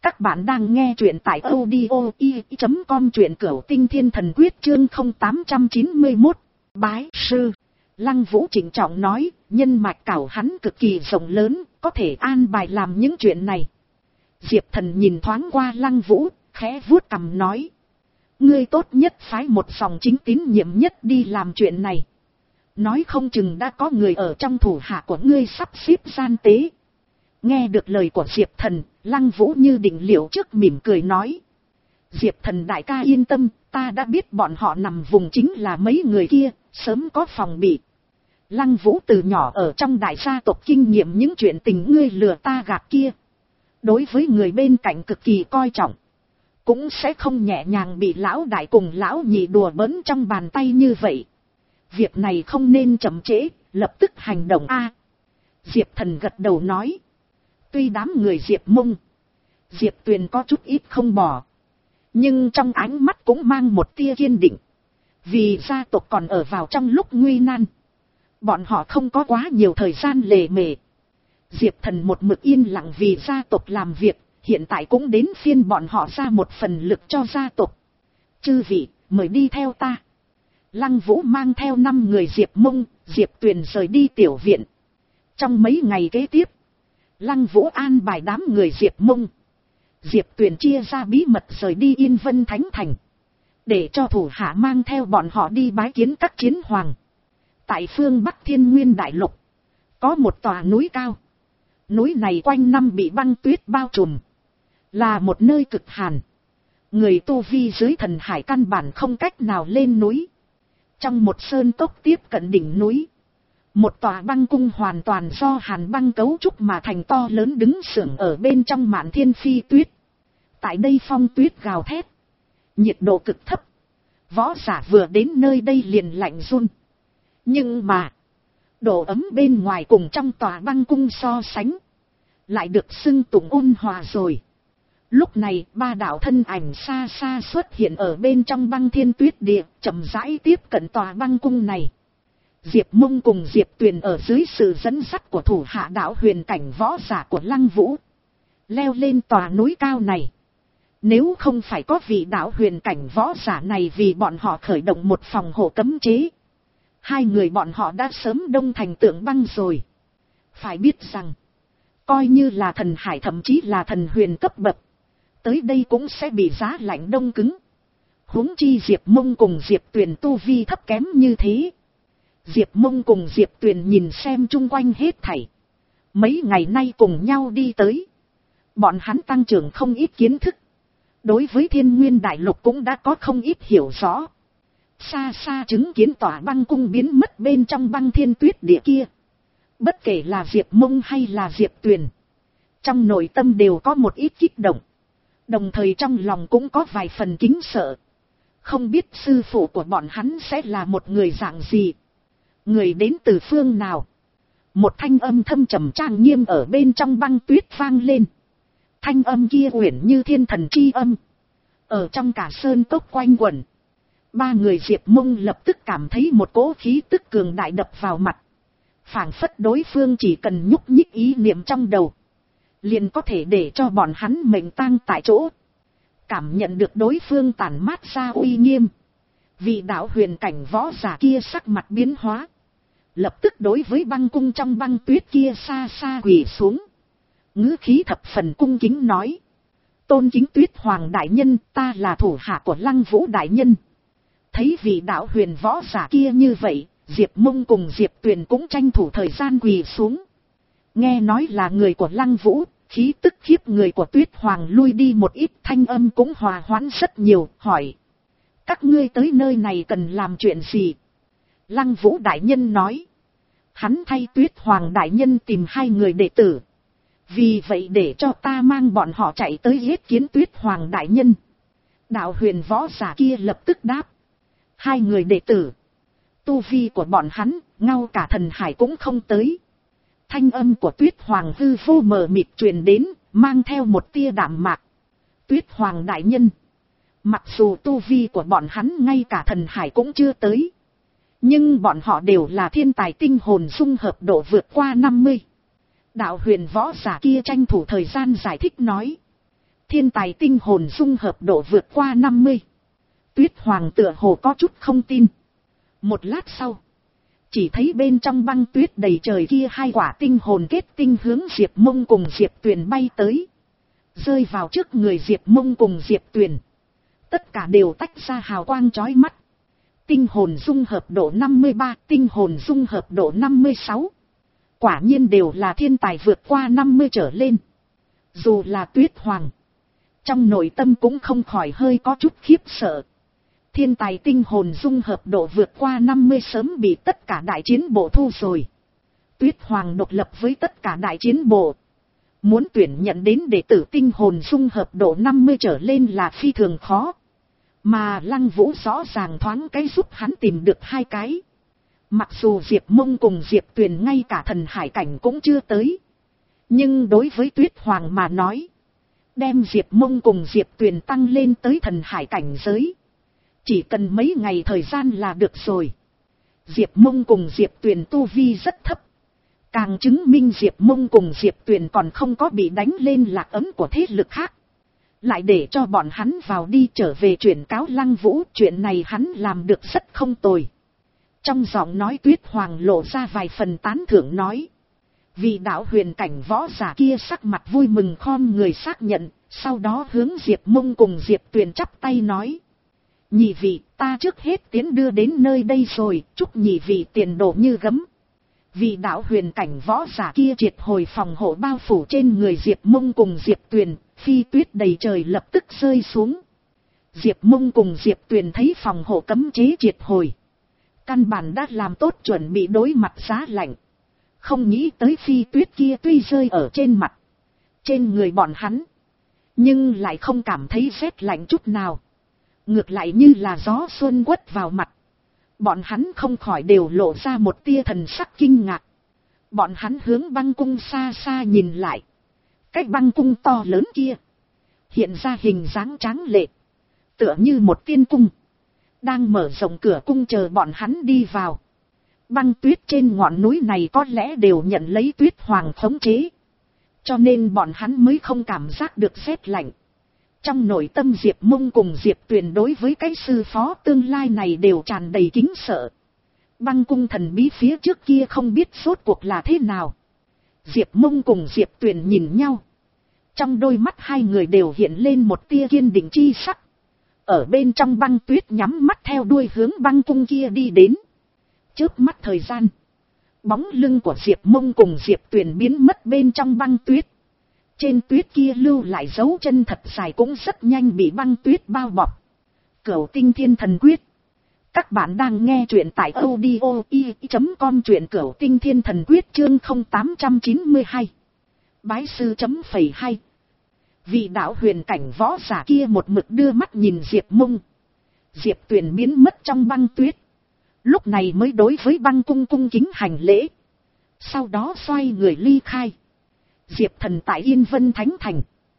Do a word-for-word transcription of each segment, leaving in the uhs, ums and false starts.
Các bạn đang nghe truyện tại audio i chấm com, truyện Cửu Tinh Thiên Thần Quyết chương không tám chín mốt. Bái sư. Lăng Vũ trịnh trọng nói, nhân mạch cảo hắn cực kỳ rộng lớn, có thể an bài làm những chuyện này. Diệp Thần nhìn thoáng qua Lăng Vũ, khẽ vuốt cằm nói. Ngươi tốt nhất phái một dòng chính tín nhiệm nhất đi làm chuyện này. Nói không chừng đã có người ở trong thủ hạ của ngươi sắp xếp gian tế. Nghe được lời của Diệp Thần, Lăng Vũ như định liệu trước mỉm cười nói. Diệp Thần đại ca yên tâm, ta đã biết bọn họ nằm vùng chính là mấy người kia, sớm có phòng bị. Lăng Vũ từ nhỏ ở trong đại gia tộc kinh nghiệm những chuyện tình ngươi lừa ta gạt kia. Đối với người bên cạnh cực kỳ coi trọng. Cũng sẽ không nhẹ nhàng bị lão đại cùng lão nhị đùa bỡn trong bàn tay như vậy. Việc này không nên chậm trễ, lập tức hành động a. Diệp Thần gật đầu nói. Tuy đám người Diệp Mông, Diệp Tuyền có chút ít không bỏ. Nhưng trong ánh mắt cũng mang một tia kiên định. Vì gia tộc còn ở vào trong lúc nguy nan. Bọn họ không có quá nhiều thời gian lề mề. Diệp Thần một mực yên lặng vì gia tộc làm việc. Hiện tại cũng đến phiên bọn họ ra một phần lực cho gia tộc. Chư vị, mời đi theo ta. Lăng Vũ mang theo năm người Diệp Mông, Diệp Tuyền rời đi tiểu viện. Trong mấy ngày kế tiếp, Lăng Vũ an bài đám người Diệp Mông, Diệp Tuyền chia ra bí mật rời đi Yên Vân Thánh Thành. Để cho thủ hạ mang theo bọn họ đi bái kiến các chiến hoàng. Tại phương Bắc Thiên Nguyên Đại Lục, có một tòa núi cao. Núi này quanh năm bị băng tuyết bao trùm. Là một nơi cực hàn. Người tu vi dưới thần hải căn bản không cách nào lên núi. Trong một sơn cốc tiếp cận đỉnh núi, một tòa băng cung hoàn toàn do hàn băng cấu trúc mà thành to lớn đứng sưởng ở bên trong mạn thiên phi tuyết. Tại đây phong tuyết gào thét, nhiệt độ cực thấp. Võ giả vừa đến nơi đây liền lạnh run. Nhưng mà, độ ấm bên ngoài cùng trong tòa băng cung so sánh, lại được xưng tụng ôn hòa rồi. Lúc này ba đạo thân ảnh xa xa xuất hiện ở bên trong băng thiên tuyết địa, chậm rãi tiếp cận tòa băng cung này. Diệp Mông cùng Diệp Tuyền ở dưới sự dẫn dắt của thủ hạ đạo huyền cảnh võ giả của Lăng Vũ, leo lên tòa núi cao này. Nếu không phải có vị đạo huyền cảnh võ giả này vì bọn họ khởi động một phòng hộ cấm chế, hai người bọn họ đã sớm đông thành tượng băng rồi. Phải biết rằng, coi như là thần hải thậm chí là thần huyền cấp bậc, tới đây cũng sẽ bị giá lạnh đông cứng. Huống chi Diệp Mông cùng Diệp Tuyền tu vi thấp kém như thế. Diệp Mông cùng Diệp Tuyền nhìn xem chung quanh hết thảy. Mấy ngày nay cùng nhau đi tới. Bọn hắn tăng trưởng không ít kiến thức. Đối với Thiên Nguyên Đại Lục cũng đã có không ít hiểu rõ. Xa xa chứng kiến tòa băng cung biến mất bên trong băng thiên tuyết địa kia. Bất kể là Diệp Mông hay là Diệp Tuyền, trong nội tâm đều có một ít kích động. Đồng thời trong lòng cũng có vài phần kính sợ. Không biết sư phụ của bọn hắn sẽ là một người dạng gì. Người đến từ phương nào. Một thanh âm thâm trầm trang nghiêm ở bên trong băng tuyết vang lên. Thanh âm kia uyển như thiên thần chi âm. Ở trong cả sơn cốc quanh quẩn. Ba người Diệp Mông lập tức cảm thấy một cỗ khí tức cường đại đập vào mặt. Phảng phất đối phương chỉ cần nhúc nhích ý niệm trong đầu, liền có thể để cho bọn hắn mệnh tang tại chỗ. Cảm nhận được đối phương tản mát ra uy nghiêm, vị đạo huyền cảnh võ giả kia sắc mặt biến hóa. Lập tức đối với băng cung trong băng tuyết kia xa xa quỳ xuống. Ngữ khí thập phần cung kính nói. Tôn kính Tuyết Hoàng đại nhân, ta là thủ hạ của Lăng Vũ đại nhân. Thấy vị đạo huyền võ giả kia như vậy, Diệp Mông cùng Diệp Tuyền cũng tranh thủ thời gian quỳ xuống. Nghe nói là người của Lăng Vũ, khí tức khiếp người của Tuyết Hoàng lui đi một ít, thanh âm cũng hòa hoãn rất nhiều, hỏi. Các ngươi tới nơi này cần làm chuyện gì? Lăng Vũ đại nhân nói. Hắn thay Tuyết Hoàng đại nhân tìm hai người đệ tử. Vì vậy để cho ta mang bọn họ chạy tới yết kiến Tuyết Hoàng đại nhân. Đạo huyền võ giả kia lập tức đáp. Hai người đệ tử. Tu vi của bọn hắn, ngao cả thần hải cũng không tới. Thanh âm của Tuyết Hoàng hư vô mờ mịt truyền đến, mang theo một tia đạm mạc. Tuyết Hoàng đại nhân. Mặc dù tu vi của bọn hắn ngay cả thần hải cũng chưa tới. Nhưng bọn họ đều là thiên tài tinh hồn dung hợp độ vượt qua năm mươi. Đạo huyền võ giả kia tranh thủ thời gian giải thích nói. Thiên tài tinh hồn dung hợp độ vượt qua năm mươi. Tuyết Hoàng tựa hồ có chút không tin. Một lát sau, chỉ thấy bên trong băng tuyết đầy trời kia hai quả tinh hồn kết tinh hướng Diệp Mông cùng Diệp Tuyền bay tới. Rơi vào trước người Diệp Mông cùng Diệp Tuyền. Tất cả đều tách ra hào quang chói mắt. Tinh hồn dung hợp độ năm mươi ba, tinh hồn dung hợp độ năm mươi sáu. Quả nhiên đều là thiên tài vượt qua năm mươi trở lên. Dù là Tuyết Hoàng, trong nội tâm cũng không khỏi hơi có chút khiếp sợ. Thiên tài tinh hồn dung hợp độ vượt qua năm mươi sớm bị tất cả đại chiến bộ thu rồi. Tuyết Hoàng độc lập với tất cả đại chiến bộ. Muốn tuyển nhận đến đệ tử tinh hồn dung hợp độ năm mươi trở lên là phi thường khó. Mà Lăng Vũ rõ ràng thoáng cái giúp hắn tìm được hai cái. Mặc dù Diệp Mông cùng Diệp Tuyền ngay cả thần hải cảnh cũng chưa tới. Nhưng đối với Tuyết Hoàng mà nói, đem Diệp Mông cùng Diệp Tuyền tăng lên tới thần hải cảnh giới, chỉ cần mấy ngày thời gian là được rồi. Diệp Mông cùng Diệp Tuyền tu vi rất thấp. Càng chứng minh Diệp Mông cùng Diệp Tuyền còn không có bị đánh lên lạc ấn của thế lực khác. Lại để cho bọn hắn vào đi trở về chuyển cáo Lăng Vũ, chuyện này hắn làm được rất không tồi. Trong giọng nói Tuyết Hoàng lộ ra vài phần tán thưởng nói. Vì đạo huyền cảnh võ giả kia sắc mặt vui mừng khom người xác nhận, sau đó hướng Diệp Mông cùng Diệp Tuyền chắp tay nói. Nhị vị, ta trước hết tiến đưa đến nơi đây rồi, chúc nhị vị tiền đồ như gấm. Vì đạo huyền cảnh võ giả kia triệt hồi phòng hộ bao phủ trên người Diệp Mông cùng Diệp Tuyền, phi tuyết đầy trời lập tức rơi xuống. Diệp Mông cùng Diệp Tuyền thấy phòng hộ cấm chế triệt hồi. Căn bản đã làm tốt chuẩn bị đối mặt giá lạnh. Không nghĩ tới phi tuyết kia tuy rơi ở trên mặt, trên người bọn hắn, nhưng lại không cảm thấy rét lạnh chút nào. Ngược lại như là gió xuân quất vào mặt. Bọn hắn không khỏi đều lộ ra một tia thần sắc kinh ngạc. Bọn hắn hướng băng cung xa xa nhìn lại. Cái băng cung to lớn kia hiện ra hình dáng tráng lệ, tựa như một tiên cung, đang mở rộng cửa cung chờ bọn hắn đi vào. Băng tuyết trên ngọn núi này có lẽ đều nhận lấy Tuyết Hoàng khống chế, cho nên bọn hắn mới không cảm giác được rét lạnh. Trong nội tâm Diệp Mông cùng Diệp Tuyền đối với cái sư phó tương lai này đều tràn đầy kính sợ. Băng cung thần bí phía trước kia không biết rốt cuộc là thế nào. Diệp Mông cùng Diệp Tuyền nhìn nhau. Trong đôi mắt hai người đều hiện lên một tia kiên định chi sắc. Ở bên trong băng tuyết nhắm mắt theo đuôi hướng băng cung kia đi đến. Chớp mắt thời gian, bóng lưng của Diệp Mông cùng Diệp Tuyền biến mất bên trong băng tuyết. Trên tuyết kia lưu lại dấu chân thật dài cũng rất nhanh bị băng tuyết bao bọc. Cửu Tinh Thiên Thần Quyết. Các bạn đang nghe truyện tại audio i chấm com, truyện Cửu Tinh Thiên Thần Quyết chương không tám chín hai. Bái sư chấm phẩy hai. Vị đạo huyền cảnh võ giả kia một mực đưa mắt nhìn Diệp Mông. Diệp Tuyền biến mất trong băng tuyết. Lúc này mới đối với băng cung cung kính hành lễ. Sau đó xoay người ly khai. Diệp Thần tại Yên Vân Thánh Thành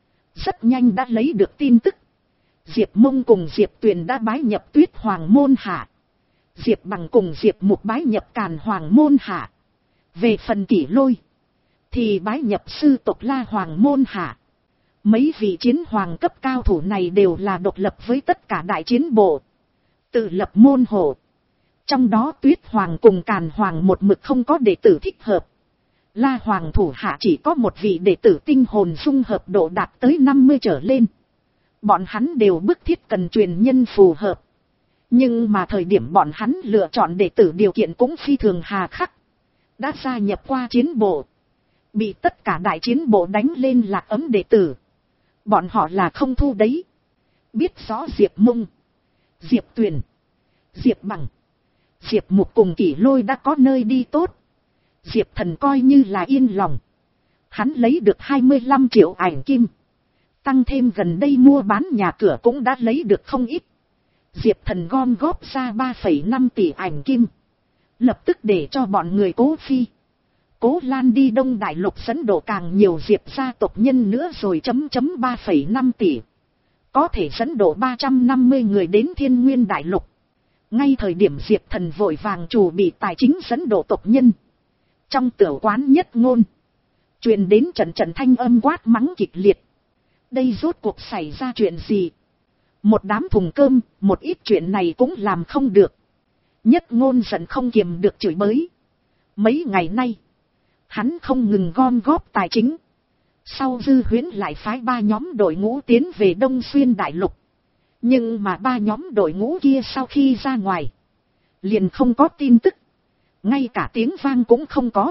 rất nhanh đã lấy được tin tức. Diệp Mông cùng Diệp Tuyền đã bái nhập Tuyết Hoàng môn hạ. Diệp Bằng cùng Diệp Mục bái nhập Càn Hoàng môn hạ. Về phần Kỷ Lôi thì bái nhập sư tộc La Hoàng môn hạ. Mấy vị chiến hoàng cấp cao thủ này đều là độc lập với tất cả đại chiến bộ, tự lập môn hộ. Trong đó Tuyết Hoàng cùng Càn Hoàng một mực không có đệ tử thích hợp. La Hoàng thủ hạ chỉ có một vị đệ tử tinh hồn dung hợp độ đạt tới năm mươi trở lên. Bọn hắn đều bức thiết cần truyền nhân phù hợp. Nhưng mà thời điểm bọn hắn lựa chọn đệ tử điều kiện cũng phi thường hà khắc. Đã gia nhập qua chiến bộ, bị tất cả đại chiến bộ đánh lên lạc ấm đệ tử. Bọn họ là không thu đấy. Biết rõ Diệp Mông, Diệp Tuyền, Diệp Bằng, Diệp Mục cùng Kỷ Lôi đã có nơi đi tốt. Diệp Thần coi như là yên lòng. Hắn lấy được hai mươi lăm triệu ảnh kim. Tăng thêm gần đây mua bán nhà cửa cũng đã lấy được không ít. Diệp Thần gom góp ra ba phẩy năm tỷ ảnh kim. Lập tức để cho bọn người Cố Phi, Cố Lan đi Đông Đại Lục dẫn độ càng nhiều Diệp gia tộc nhân nữa rồi chấm chấm ba phẩy năm tỷ. Có thể dẫn độ ba trăm năm mươi người đến Thiên Nguyên Đại Lục. Ngay thời điểm Diệp Thần vội vàng chủ bị tài chính dẫn độ tộc nhân. Trong tiểu quán nhất ngôn truyền đến trận trận thanh âm quát mắng kịch liệt. Đây rốt cuộc xảy ra chuyện gì? Một đám thùng cơm, một ít chuyện này cũng làm không được. Nhất Ngôn giận không kiềm được chửi bới. Mấy ngày nay, hắn không ngừng gom góp tài chính. Sau Dư Huyễn lại phái ba nhóm đội ngũ tiến về Đông Xuyên Đại Lục. Nhưng mà ba nhóm đội ngũ kia sau khi ra ngoài, liền không có tin tức. Ngay cả tiếng vang cũng không có.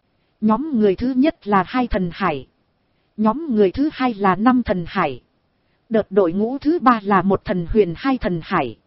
Nhóm người thứ nhất là Hai Thần Hải. Nhóm người thứ hai là Năm Thần Hải. Đợt đội ngũ thứ ba là Một Thần Huyền Hai Thần Hải.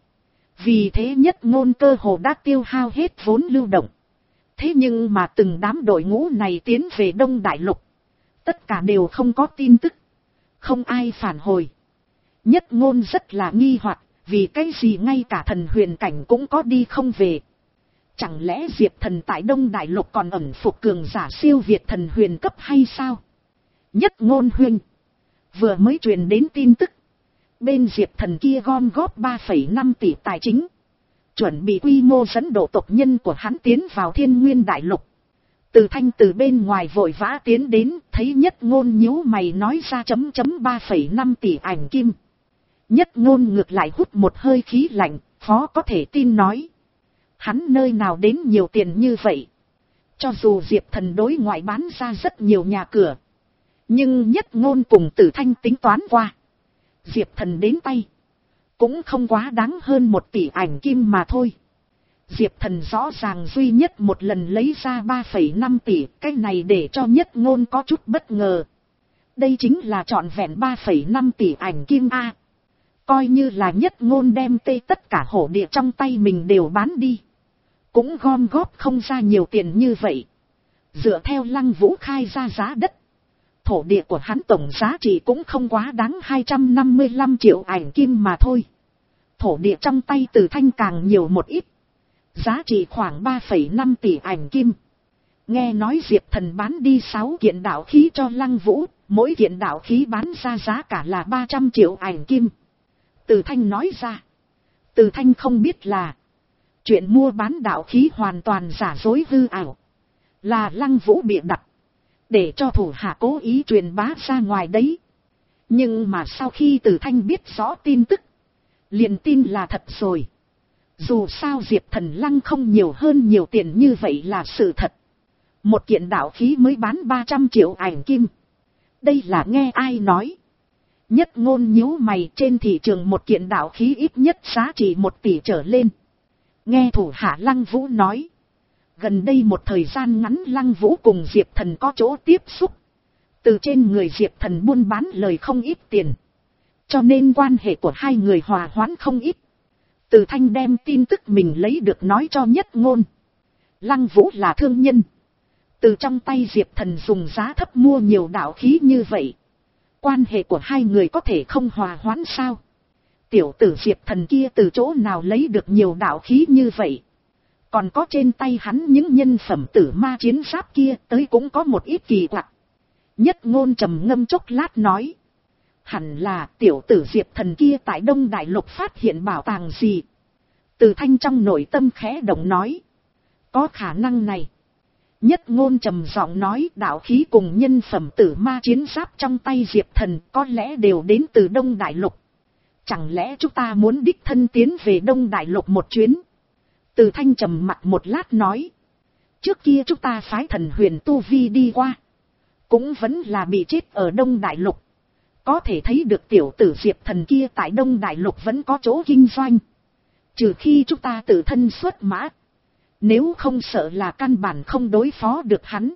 Vì thế Nhất Ngôn cơ hồ đã tiêu hao hết vốn lưu động. Thế nhưng mà từng đám đội ngũ này tiến về Đông Đại Lục, tất cả đều không có tin tức. Không ai phản hồi. Nhất Ngôn rất là nghi hoặc, vì cái gì ngay cả thần huyền cảnh cũng có đi không về. Chẳng lẽ Diệp Thần tại Đông Đại Lục còn ẩn phục cường giả siêu việt thần huyền cấp hay sao? Nhất Ngôn huynh, vừa mới truyền đến tin tức, bên Diệp Thần kia gom góp ba phẩy năm tỷ tài chính, chuẩn bị quy mô dẫn độ tộc nhân của hắn tiến vào Thiên Nguyên Đại Lục. Từ Thanh từ bên ngoài vội vã tiến đến, thấy Nhất Ngôn nhíu mày nói ra chấm chấm ba phẩy năm tỷ ảnh kim. Nhất Ngôn ngược lại hút một hơi khí lạnh, khó có thể tin nói. Hắn nơi nào đến nhiều tiền như vậy? Cho dù Diệp Thần đối ngoại bán ra rất nhiều nhà cửa, nhưng Nhất Ngôn cùng Tử Thanh tính toán qua, Diệp Thần đến tay cũng không quá đáng hơn một tỷ ảnh kim mà thôi. Diệp Thần rõ ràng duy nhất một lần lấy ra ba phẩy năm tỷ, cái này để cho Nhất Ngôn có chút bất ngờ. Đây chính là trọn vẹn ba phẩy năm tỷ ảnh kim A. Coi như là Nhất Ngôn đem tê tất cả hổ địa trong tay mình đều bán đi, cũng gom góp không ra nhiều tiền như vậy. Dựa theo Lăng Vũ khai ra giá đất, thổ địa của hắn tổng giá trị cũng không quá đáng hai trăm năm mươi lăm triệu ảnh kim mà thôi. Thổ địa trong tay Từ Thanh càng nhiều một ít, giá trị khoảng ba phẩy năm tỷ ảnh kim. Nghe nói Diệp Thần bán đi sáu kiện đạo khí cho Lăng Vũ, mỗi kiện đạo khí bán ra giá cả là ba trăm triệu ảnh kim. Từ Thanh nói ra. Từ Thanh không biết là chuyện mua bán đạo khí hoàn toàn giả dối hư ảo, là Lăng Vũ bịa đặt, để cho thủ hạ cố ý truyền bá ra ngoài đấy. Nhưng mà sau khi Từ Thanh biết rõ tin tức, liền tin là thật rồi. Dù sao Diệp Thần Lăng không nhiều hơn nhiều tiền như vậy là sự thật. Một kiện đạo khí mới bán ba trăm triệu ảnh kim. Đây là nghe ai nói? Nhất Ngôn nhíu mày, trên thị trường một kiện đạo khí ít nhất giá trị một tỷ trở lên. Nghe thủ hạ Lăng Vũ nói, gần đây một thời gian ngắn Lăng Vũ cùng Diệp Thần có chỗ tiếp xúc. Từ trên người Diệp Thần buôn bán lời không ít tiền, cho nên quan hệ của hai người hòa hoãn không ít. Từ Thanh đem tin tức mình lấy được nói cho Nhất Ngôn. Lăng Vũ là thương nhân, từ trong tay Diệp Thần dùng giá thấp mua nhiều đạo khí như vậy, quan hệ của hai người có thể không hòa hoãn sao? Tiểu tử Diệp Thần kia từ chỗ nào lấy được nhiều đạo khí như vậy? Còn có trên tay hắn những nhân phẩm tử ma chiến giáp kia tới cũng có một ít kỳ quặc. Nhất Ngôn trầm ngâm chốc lát nói, hẳn là tiểu tử Diệp Thần kia tại Đông Đại Lục phát hiện bảo tàng gì. Từ Thanh trong nội tâm khẽ động nói, có khả năng này. Nhất Ngôn trầm giọng nói, đạo khí cùng nhân phẩm tử ma chiến giáp trong tay Diệp Thần có lẽ đều đến từ Đông Đại Lục. Chẳng lẽ chúng ta muốn đích thân tiến về Đông Đại Lục một chuyến? Từ Thanh trầm mặt một lát nói, trước kia chúng ta phái thần huyền tu vi đi qua, cũng vẫn là bị chết ở Đông Đại Lục. Có thể thấy được tiểu tử Diệp Thần kia tại Đông Đại Lục vẫn có chỗ kinh doanh. Trừ khi chúng ta tự thân xuất mã, nếu không sợ là căn bản không đối phó được hắn.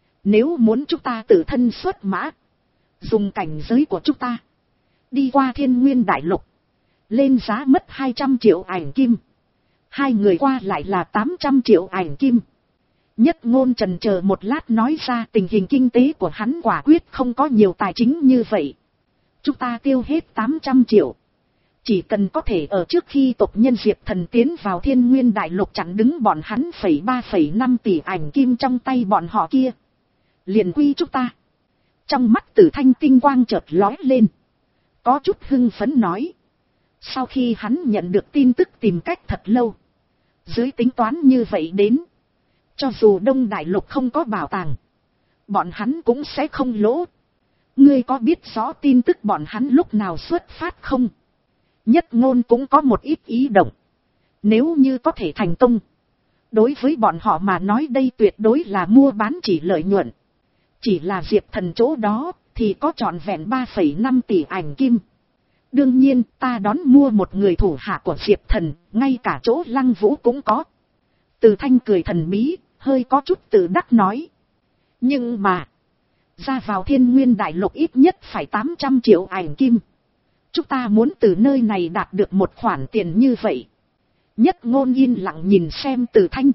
Nếu muốn chúng ta tự thân xuất mã, dùng cảnh giới của chúng ta, đi qua Thiên Nguyên Đại Lục, lên giá mất hai trăm triệu ảnh kim. Hai người qua lại là tám trăm triệu ảnh kim. Nhất Ngôn trần chờ một lát nói ra, tình hình kinh tế của hắn quả quyết không có nhiều tài chính như vậy. Chúng ta tiêu hết tám trăm triệu. Chỉ cần có thể ở trước khi tộc nhân Diệp Thần tiến vào Thiên Nguyên Đại Lục chặn đứng bọn hắn phẩy ba phẩy năm tỷ ảnh kim trong tay bọn họ kia, liền quy chúng ta. Trong mắt Tử Thanh tinh quang chợt lóe lên, có chút hưng phấn nói. Sau khi hắn nhận được tin tức tìm cách thật lâu, dưới tính toán như vậy đến, cho dù Đông Đại Lục không có bảo tàng, bọn hắn cũng sẽ không lỗ. Ngươi có biết rõ tin tức bọn hắn lúc nào xuất phát không? Nhất Ngôn cũng có một ít ý động. Nếu như có thể thành công, đối với bọn họ mà nói đây tuyệt đối là mua bán chỉ lợi nhuận. Chỉ là Diệp Thần chỗ đó thì có trọn vẹn ba phẩy năm tỷ ảnh kim. Đương nhiên ta đón mua một người thủ hạ của Diệp Thần, ngay cả chỗ Lăng Vũ cũng có. Từ Thanh cười thần bí, hơi có chút tự đắc nói. Nhưng mà, ra vào Thiên Nguyên Đại Lục ít nhất phải tám trăm triệu ảnh kim. Chúng ta muốn từ nơi này đạt được một khoản tiền như vậy. Nhất Ngôn yên lặng nhìn xem Từ Thanh.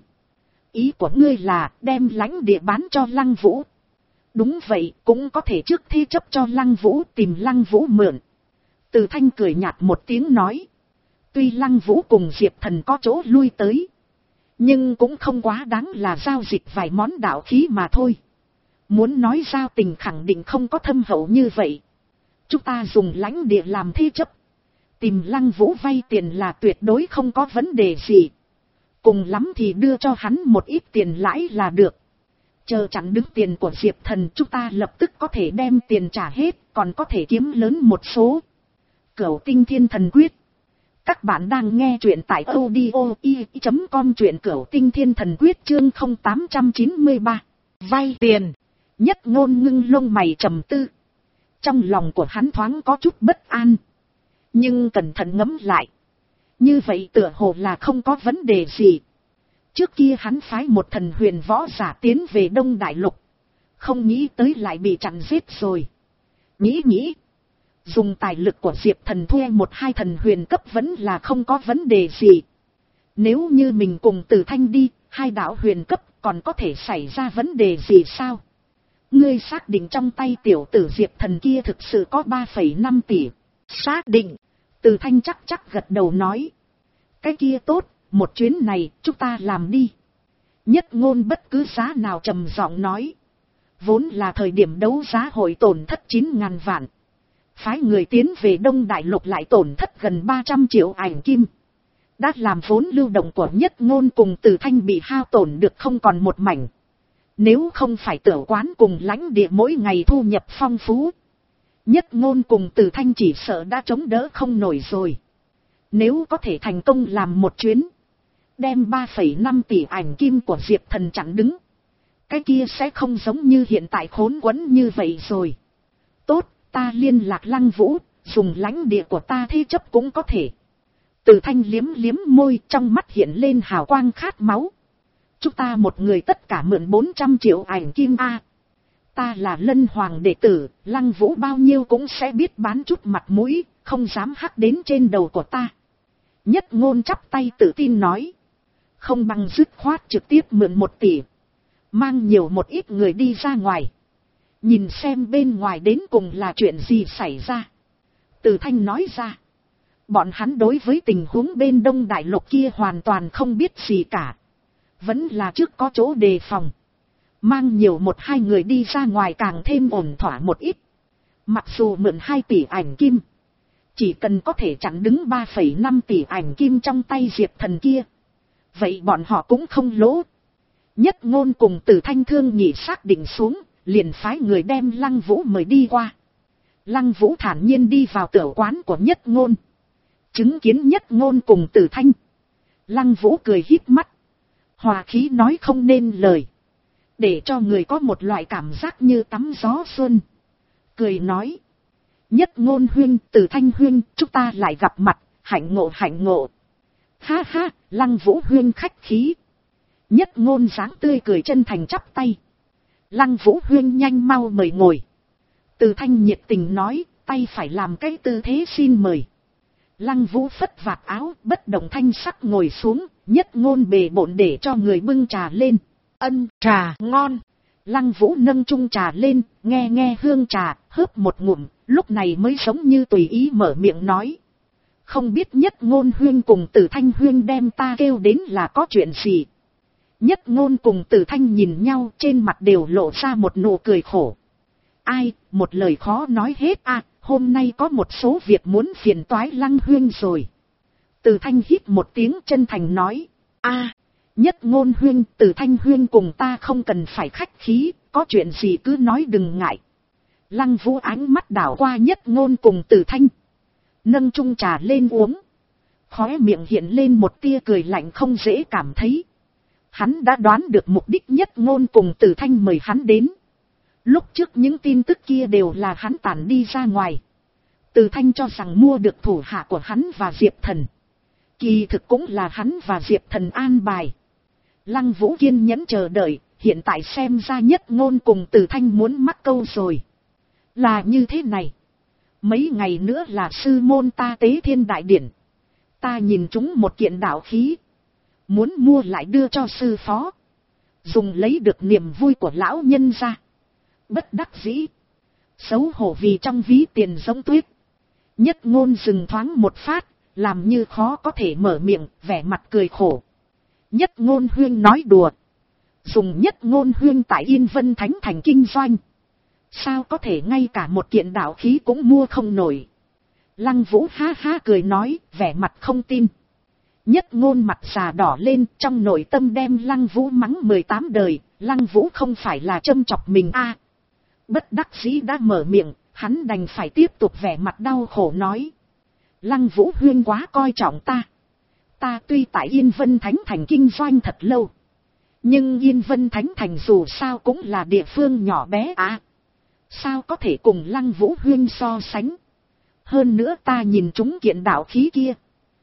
Ý của ngươi là đem lãnh địa bán cho Lăng Vũ. Đúng vậy, cũng có thể trước thế chấp cho Lăng Vũ, tìm Lăng Vũ mượn. Từ Thanh cười nhạt một tiếng nói. Tuy Lăng Vũ cùng Diệp Thần có chỗ lui tới, nhưng cũng không quá đáng là giao dịch vài món đạo khí mà thôi. Muốn nói giao tình khẳng định không có thâm hậu như vậy. Chúng ta dùng lãnh địa làm thế chấp, tìm Lăng Vũ vay tiền là tuyệt đối không có vấn đề gì. Cùng lắm thì đưa cho hắn một ít tiền lãi là được. Chờ chặn đứng tiền của Diệp Thần, chúng ta lập tức có thể đem tiền trả hết, còn có thể kiếm lớn một số. Cửu Tinh Thiên Thần Quyết. Các bạn đang nghe truyện tại audio i chấm com, truyện Cửu Tinh Thiên Thần Quyết chương không tám chín ba. Vay tiền. Nhất Ngôn ngưng lông mày trầm tư. Trong lòng của hắn thoáng có chút bất an. Nhưng cẩn thận ngẫm lại, như vậy tựa hồ là không có vấn đề gì. Trước kia hắn phái một thần huyền võ giả tiến về Đông Đại Lục, không nghĩ tới lại bị chặn giết rồi. Nghĩ nghĩ, dùng tài lực của Diệp Thần thuê một hai thần huyền cấp vẫn là không có vấn đề gì. Nếu như mình cùng Từ Thanh đi, hai đạo huyền cấp còn có thể xảy ra vấn đề gì sao? Ngươi xác định trong tay tiểu tử Diệp Thần kia thực sự có ba phẩy năm tỷ. Xác định. Từ Thanh chắc chắc gật đầu nói. Cái kia tốt, một chuyến này chúng ta làm đi. Nhất Ngôn bất cứ giá nào trầm giọng nói. Vốn là thời điểm đấu giá hội tổn thất chín ngàn vạn. Phái người tiến về Đông Đại Lục lại tổn thất gần ba trăm triệu ảnh kim. Đã làm vốn lưu động của Nhất Ngôn cùng Từ Thanh bị hao tổn được không còn một mảnh. Nếu không phải Tửu Quán cùng lãnh địa mỗi ngày thu nhập phong phú, Nhất Ngôn cùng Từ Thanh chỉ sợ đã chống đỡ không nổi rồi. Nếu có thể thành công làm một chuyến, đem ba phẩy năm tỷ ảnh kim của Diệp Thần chặn đứng, cái kia sẽ không giống như hiện tại khốn quẫn như vậy rồi. Tốt, ta liên lạc Lăng Vũ, dùng lãnh địa của ta thế chấp cũng có thể. Từ Thanh liếm liếm môi, trong mắt hiện lên hào quang khát máu. Chúng ta một người tất cả mượn bốn trăm triệu ảnh kim a. Ta là Lân Hoàng đệ tử, Lăng Vũ bao nhiêu cũng sẽ biết bán chút mặt mũi, không dám hắc đến trên đầu của ta. Nhất Ngôn chắp tay tự tin nói. Không bằng dứt khoát trực tiếp mượn một tỷ. Mang nhiều một ít người đi ra ngoài. Nhìn xem bên ngoài đến cùng là chuyện gì xảy ra. Từ Thanh nói ra. Bọn hắn đối với tình huống bên Đông Đại Lục kia hoàn toàn không biết gì cả. Vẫn là trước có chỗ đề phòng. Mang nhiều một hai người đi ra ngoài càng thêm ổn thỏa một ít. Mặc dù mượn hai tỷ ảnh kim, chỉ cần có thể chặn đứng ba phẩy năm tỷ ảnh kim trong tay Diệp Thần kia, vậy bọn họ cũng không lỗ. Nhất Ngôn cùng Từ Thanh thương nghị xác định xuống, liền phái người đem Lăng Vũ mời đi qua. Lăng Vũ thản nhiên đi vào Tửu Quán của Nhất Ngôn. Chứng kiến Nhất Ngôn cùng Từ Thanh, Lăng Vũ cười híp mắt, hòa khí nói không nên lời, để cho người có một loại cảm giác như tắm gió xuân. Cười nói. Nhất Ngôn huynh, Từ Thanh huynh, chúng ta lại gặp mặt, hạnh ngộ hạnh ngộ. Ha ha, Lăng Vũ huynh khách khí. Nhất Ngôn dáng tươi cười chân thành chắp tay. Lăng Vũ huynh nhanh mau mời ngồi. Từ Thanh nhiệt tình nói, tay phải làm cái tư thế xin mời. Lăng Vũ phất vạt áo, bất động thanh sắc ngồi xuống, Nhất Ngôn bề bộn để cho người bưng trà lên. Ân, trà ngon. Lăng Vũ nâng chung trà lên, nghe nghe hương trà, hớp một ngụm, lúc này mới giống như tùy ý mở miệng nói. Không biết Nhất Ngôn huynh cùng Từ Thanh huynh đem ta kêu đến là có chuyện gì? Nhất Ngôn cùng Từ Thanh nhìn nhau, trên mặt đều lộ ra một nụ cười khổ. Ai, một lời khó nói hết à, hôm nay có một số việc muốn phiền toái Lăng huynh rồi. Từ Thanh hít một tiếng chân thành nói. A, Nhất Ngôn huynh, Từ Thanh huynh cùng ta không cần phải khách khí, có chuyện gì cứ nói đừng ngại. Lăng Vũ ánh mắt đảo qua Nhất Ngôn cùng Từ Thanh. Nâng chung trà lên uống. Khóe miệng hiện lên một tia cười lạnh không dễ cảm thấy. Hắn đã đoán được mục đích Nhất Ngôn cùng Từ Thanh mời hắn đến. Lúc trước những tin tức kia đều là hắn tản đi ra ngoài. Từ Thanh cho rằng mua được thủ hạ của hắn và Diệp Thần. Kỳ thực cũng là hắn và Diệp Thần an bài. Lăng Vũ kiên nhẫn chờ đợi, hiện tại xem ra Nhất Ngôn cùng Từ Thanh muốn mắc câu rồi. Là như thế này. Mấy ngày nữa là sư môn ta tế thiên đại điển. Ta nhìn chúng một kiện đạo khí. Muốn mua lại đưa cho sư phó. Dùng lấy được niềm vui của lão nhân ra. Bất đắc dĩ. Xấu hổ vì trong ví tiền giống tuyết. Nhất Ngôn dừng thoáng một phát, làm như khó có thể mở miệng, vẻ mặt cười khổ. Nhất Ngôn huyên nói đùa. Dùng Nhất Ngôn huyên tại Yên Vân Thánh Thành kinh doanh. Sao có thể ngay cả một kiện đạo khí cũng mua không nổi. Lăng Vũ ha ha cười nói, vẻ mặt không tin. Nhất Ngôn mặt già đỏ lên, trong nội tâm đem Lăng Vũ mắng mười tám đời. Lăng Vũ không phải là châm chọc mình a à. Bất đắc dĩ đã mở miệng, hắn đành phải tiếp tục vẻ mặt đau khổ nói. Lăng Vũ huyên quá coi trọng ta. Ta tuy tại Yên Vân Thánh Thành kinh doanh thật lâu. Nhưng Yên Vân Thánh Thành dù sao cũng là địa phương nhỏ bé à. Sao có thể cùng Lăng Vũ huyên so sánh. Hơn nữa ta nhìn chúng kiện đạo khí kia.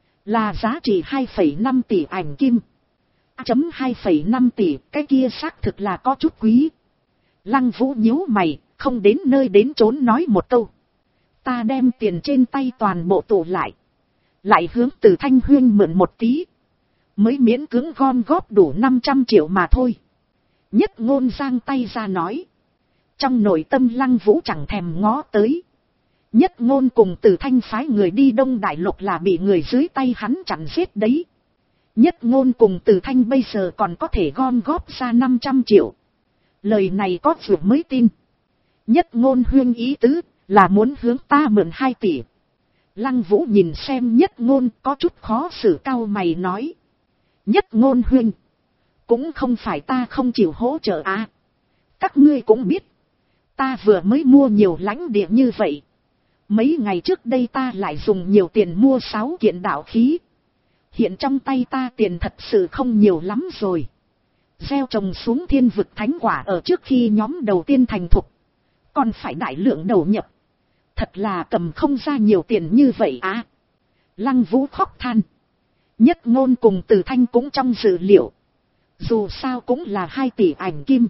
Là giá trị hai phẩy năm tỷ ảnh kim. Chấm hai phẩy năm tỷ, cái kia xác thực là có chút quý. Lăng Vũ nhíu mày, không đến nơi đến chốn nói một câu. Ta đem tiền trên tay toàn bộ tụ lại. Lại hướng Từ Thanh huyên mượn một tí. Mới miễn cưỡng gom góp đủ năm trăm triệu mà thôi. Nhất Ngôn giang tay ra nói. Trong nội tâm Lăng Vũ chẳng thèm ngó tới. Nhất Ngôn cùng Từ Thanh phái người đi Đông Đại Lục là bị người dưới tay hắn chặn giết đấy. Nhất Ngôn cùng Từ Thanh bây giờ còn có thể gom góp ra năm trăm triệu. Lời này có vừa mới tin. Nhất Ngôn huyên ý tứ là muốn hướng ta mượn hai tỷ. Lăng Vũ nhìn xem Nhất Ngôn có chút khó xử, cau mày nói. Nhất Ngôn huyên. Cũng không phải ta không chịu hỗ trợ à. Các ngươi cũng biết. Ta vừa mới mua nhiều lãnh địa như vậy. Mấy ngày trước đây ta lại dùng nhiều tiền mua sáu kiện đạo khí. Hiện trong tay ta tiền thật sự không nhiều lắm rồi. Gieo trồng xuống thiên vực thánh quả ở trước khi nhóm đầu tiên thành thục. Còn phải đại lượng đầu nhập. Thật là cầm không ra nhiều tiền như vậy à. Lăng Vũ khóc than. Nhất Ngôn cùng Từ Thanh cũng trong dự liệu. Dù sao cũng là hai tỷ ảnh kim.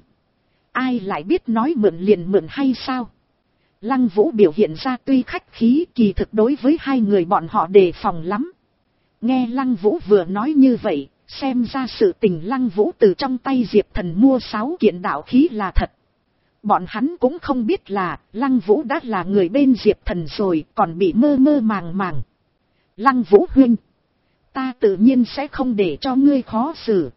Ai lại biết nói mượn liền mượn hay sao. Lăng Vũ biểu hiện ra tuy khách khí, kỳ thực đối với hai người bọn họ đề phòng lắm. Nghe Lăng Vũ vừa nói như vậy, xem ra sự tình Lăng Vũ từ trong tay Diệp Thần mua sáu kiện đạo khí là thật. Bọn hắn cũng không biết là Lăng Vũ đã là người bên Diệp Thần rồi, còn bị mơ mơ màng màng. Lăng Vũ huynh, ta tự nhiên sẽ không để cho ngươi khó xử.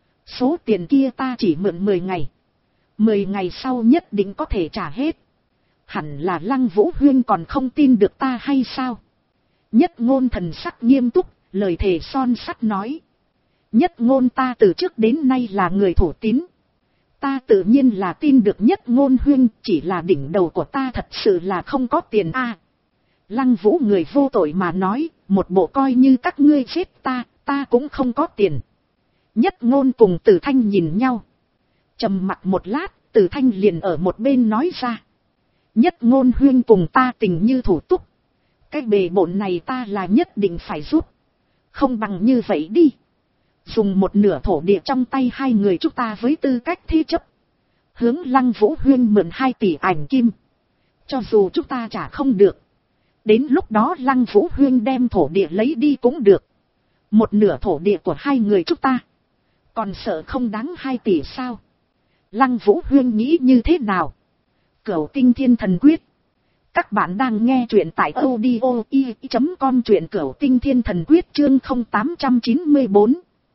Số tiền kia ta chỉ mượn mười ngày. mười ngày sau nhất định có thể trả hết. Hẳn là Lăng Vũ huynh còn không tin được ta hay sao? Nhất Ngôn thần sắc nghiêm túc, lời thề son sắt nói. Nhất Ngôn ta từ trước đến nay là người thủ tín. Ta tự nhiên là tin được Nhất Ngôn huynh, chỉ là đỉnh đầu của ta thật sự là không có tiền a. À, Lăng Vũ người vô tội mà nói, một bộ coi như các ngươi giết ta, ta cũng không có tiền. Nhất Ngôn cùng Từ Thanh nhìn nhau. Trầm mặc một lát, Từ Thanh liền ở một bên nói ra. Nhất Ngôn huynh cùng ta tình như thủ túc. Cái bề bộn này ta là nhất định phải giúp. Không bằng như vậy đi. Dùng một nửa thổ địa trong tay hai người chúng ta với tư cách thế chấp. Hướng Lăng Vũ huynh mượn hai tỷ ảnh kim. Cho dù chúng ta trả không được. Đến lúc đó Lăng Vũ huynh đem thổ địa lấy đi cũng được. Một nửa thổ địa của hai người chúng ta. Còn sợ không đáng hai tỷ sao? Lăng Vũ huynh nghĩ như thế nào? Cửu Tinh Thiên Thần Quyết. Các bạn đang nghe truyện tại audio i chấm com, truyện Cửu Tinh Thiên Thần Quyết chương không tám chín bốn.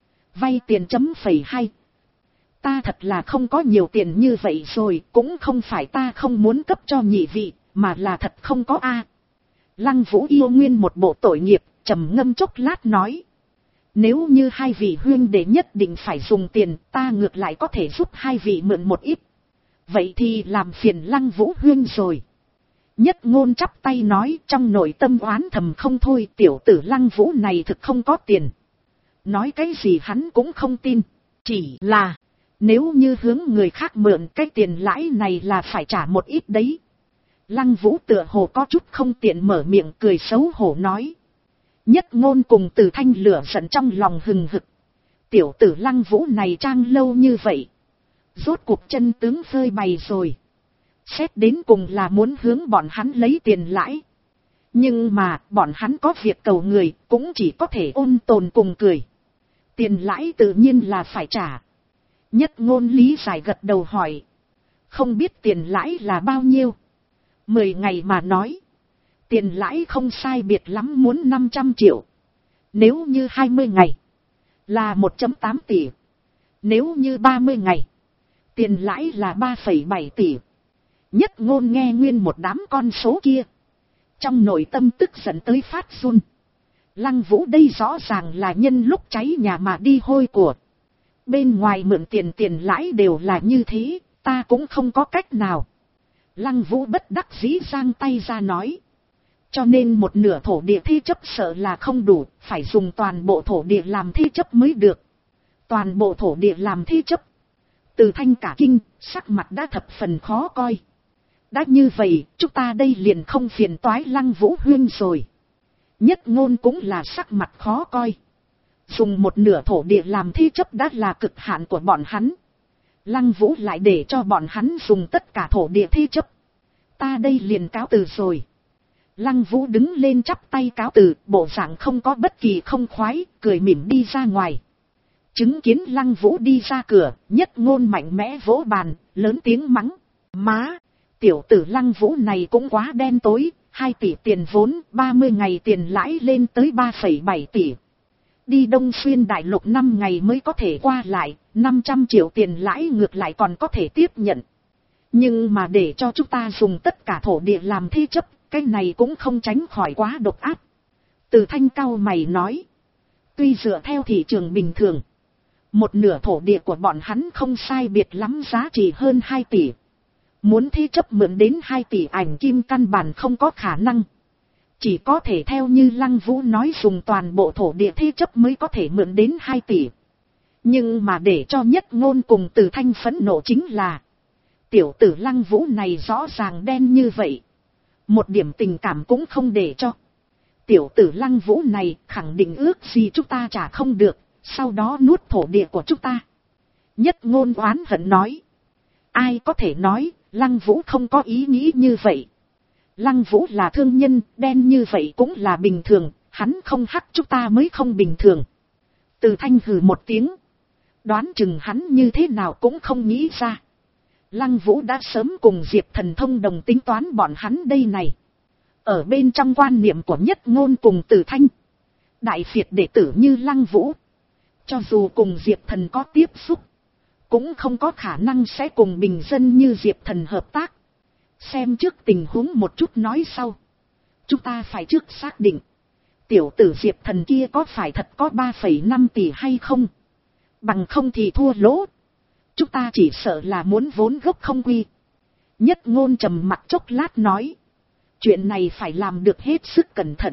Vay tiền chấm phẩy hai. Ta thật là không có nhiều tiền như vậy rồi, cũng không phải ta không muốn cấp cho nhị vị, mà là thật không có a. Lăng Vũ yêu nguyên một bộ tội nghiệp, trầm ngâm chốc lát nói. Nếu như hai vị huynh đệ nhất định phải dùng tiền, ta ngược lại có thể giúp hai vị mượn một ít. Vậy thì làm phiền Lăng Vũ huynh rồi. Nhất Ngôn chắp tay nói, trong nội tâm oán thầm không thôi, tiểu tử Lăng Vũ này thực không có tiền. Nói cái gì hắn cũng không tin. Chỉ là, nếu như hướng người khác mượn cái tiền lãi này là phải trả một ít đấy. Lăng Vũ tựa hồ có chút không tiện mở miệng, cười xấu hổ nói. Nhất Ngôn cùng Từ Thanh lửa giận trong lòng hừng hực. Tiểu tử Lăng Vũ này trang lâu như vậy. Rốt cuộc chân tướng phơi bày rồi. Xét đến cùng là muốn hướng bọn hắn lấy tiền lãi. Nhưng mà bọn hắn có việc cầu người cũng chỉ có thể ôn tồn cùng cười. Tiền lãi tự nhiên là phải trả. Nhất Ngôn lý giải gật đầu hỏi. Không biết tiền lãi là bao nhiêu? Mười ngày mà nói. Tiền lãi không sai biệt lắm muốn năm trăm triệu. Nếu như hai mươi ngày. Là một phẩy tám tỷ. Nếu như ba mươi ngày. Tiền lãi là ba phẩy bảy tỷ. Nhất Ngôn nghe nguyên một đám con số kia. Trong nội tâm tức giận tới phát run. Lăng Vũ đây rõ ràng là nhân lúc cháy nhà mà đi hôi của. Bên ngoài mượn tiền tiền lãi đều là như thế, ta cũng không có cách nào. Lăng Vũ bất đắc dĩ giang tay ra nói. Cho nên một nửa thổ địa thế chấp sợ là không đủ, phải dùng toàn bộ thổ địa làm thế chấp mới được. Toàn bộ thổ địa làm thế chấp. Từ Thanh cả kinh, sắc mặt đã thập phần khó coi. Đã như vậy, chúng ta đây liền không phiền toái Lăng Vũ huynh rồi. Nhất Ngôn cũng là sắc mặt khó coi. Dùng một nửa thổ địa làm thế chấp đã là cực hạn của bọn hắn. Lăng Vũ lại để cho bọn hắn dùng tất cả thổ địa thế chấp. Ta đây liền cáo từ rồi. Lăng Vũ đứng lên chắp tay cáo từ, bộ dạng không có bất kỳ không khoái, cười mỉm đi ra ngoài. Chứng kiến Lăng Vũ đi ra cửa, Nhất Ngôn mạnh mẽ vỗ bàn, lớn tiếng mắng. Má, tiểu tử Lăng Vũ này cũng quá đen tối, hai tỷ tiền vốn, ba mươi ngày tiền lãi lên tới ba phẩy bảy tỷ. Đi Đông Xuyên Đại Lục năm ngày mới có thể qua lại, năm trăm triệu tiền lãi ngược lại còn có thể tiếp nhận. Nhưng mà để cho chúng ta dùng tất cả thổ địa làm thế chấp, cái này cũng không tránh khỏi quá độc ác. Từ Thanh cau mày nói. Tuy dựa theo thị trường bình thường, một nửa thổ địa của bọn hắn không sai biệt lắm giá trị hơn hai tỷ. Muốn thế chấp mượn đến hai tỷ ảnh kim căn bản không có khả năng. Chỉ có thể theo như Lăng Vũ nói dùng toàn bộ thổ địa thế chấp mới có thể mượn đến hai tỷ. Nhưng mà để cho Nhất Ngôn cùng Từ Thanh phẫn nộ chính là. Tiểu tử Lăng Vũ này rõ ràng đen như vậy. Một điểm tình cảm cũng không để cho. Tiểu tử Lăng Vũ này khẳng định ước gì chúng ta trả không được, sau đó nuốt thổ địa của chúng ta. Nhất Ngôn oán hận nói. Ai có thể nói, Lăng Vũ không có ý nghĩ như vậy. Lăng Vũ là thương nhân, đen như vậy cũng là bình thường, hắn không hắc chúng ta mới không bình thường. Từ Thanh hừ một tiếng. Đoán chừng hắn như thế nào cũng không nghĩ ra. Lăng Vũ đã sớm cùng Diệp Thần thông đồng tính toán bọn hắn đây này. Ở bên trong quan niệm của Nhất Ngôn cùng Từ Thanh. Đại phiệt đệ tử như Lăng Vũ. Cho dù cùng Diệp Thần có tiếp xúc. Cũng không có khả năng sẽ cùng bình dân như Diệp Thần hợp tác. Xem trước tình huống một chút nói sau. Chúng ta phải trước xác định. Tiểu tử Diệp Thần kia có phải thật có ba phẩy năm tỷ hay không? Bằng không thì thua lỗ. Chúng ta chỉ sợ là muốn vốn gốc không quy. Nhất Ngôn trầm mặt chốc lát nói. Chuyện này phải làm được hết sức cẩn thận.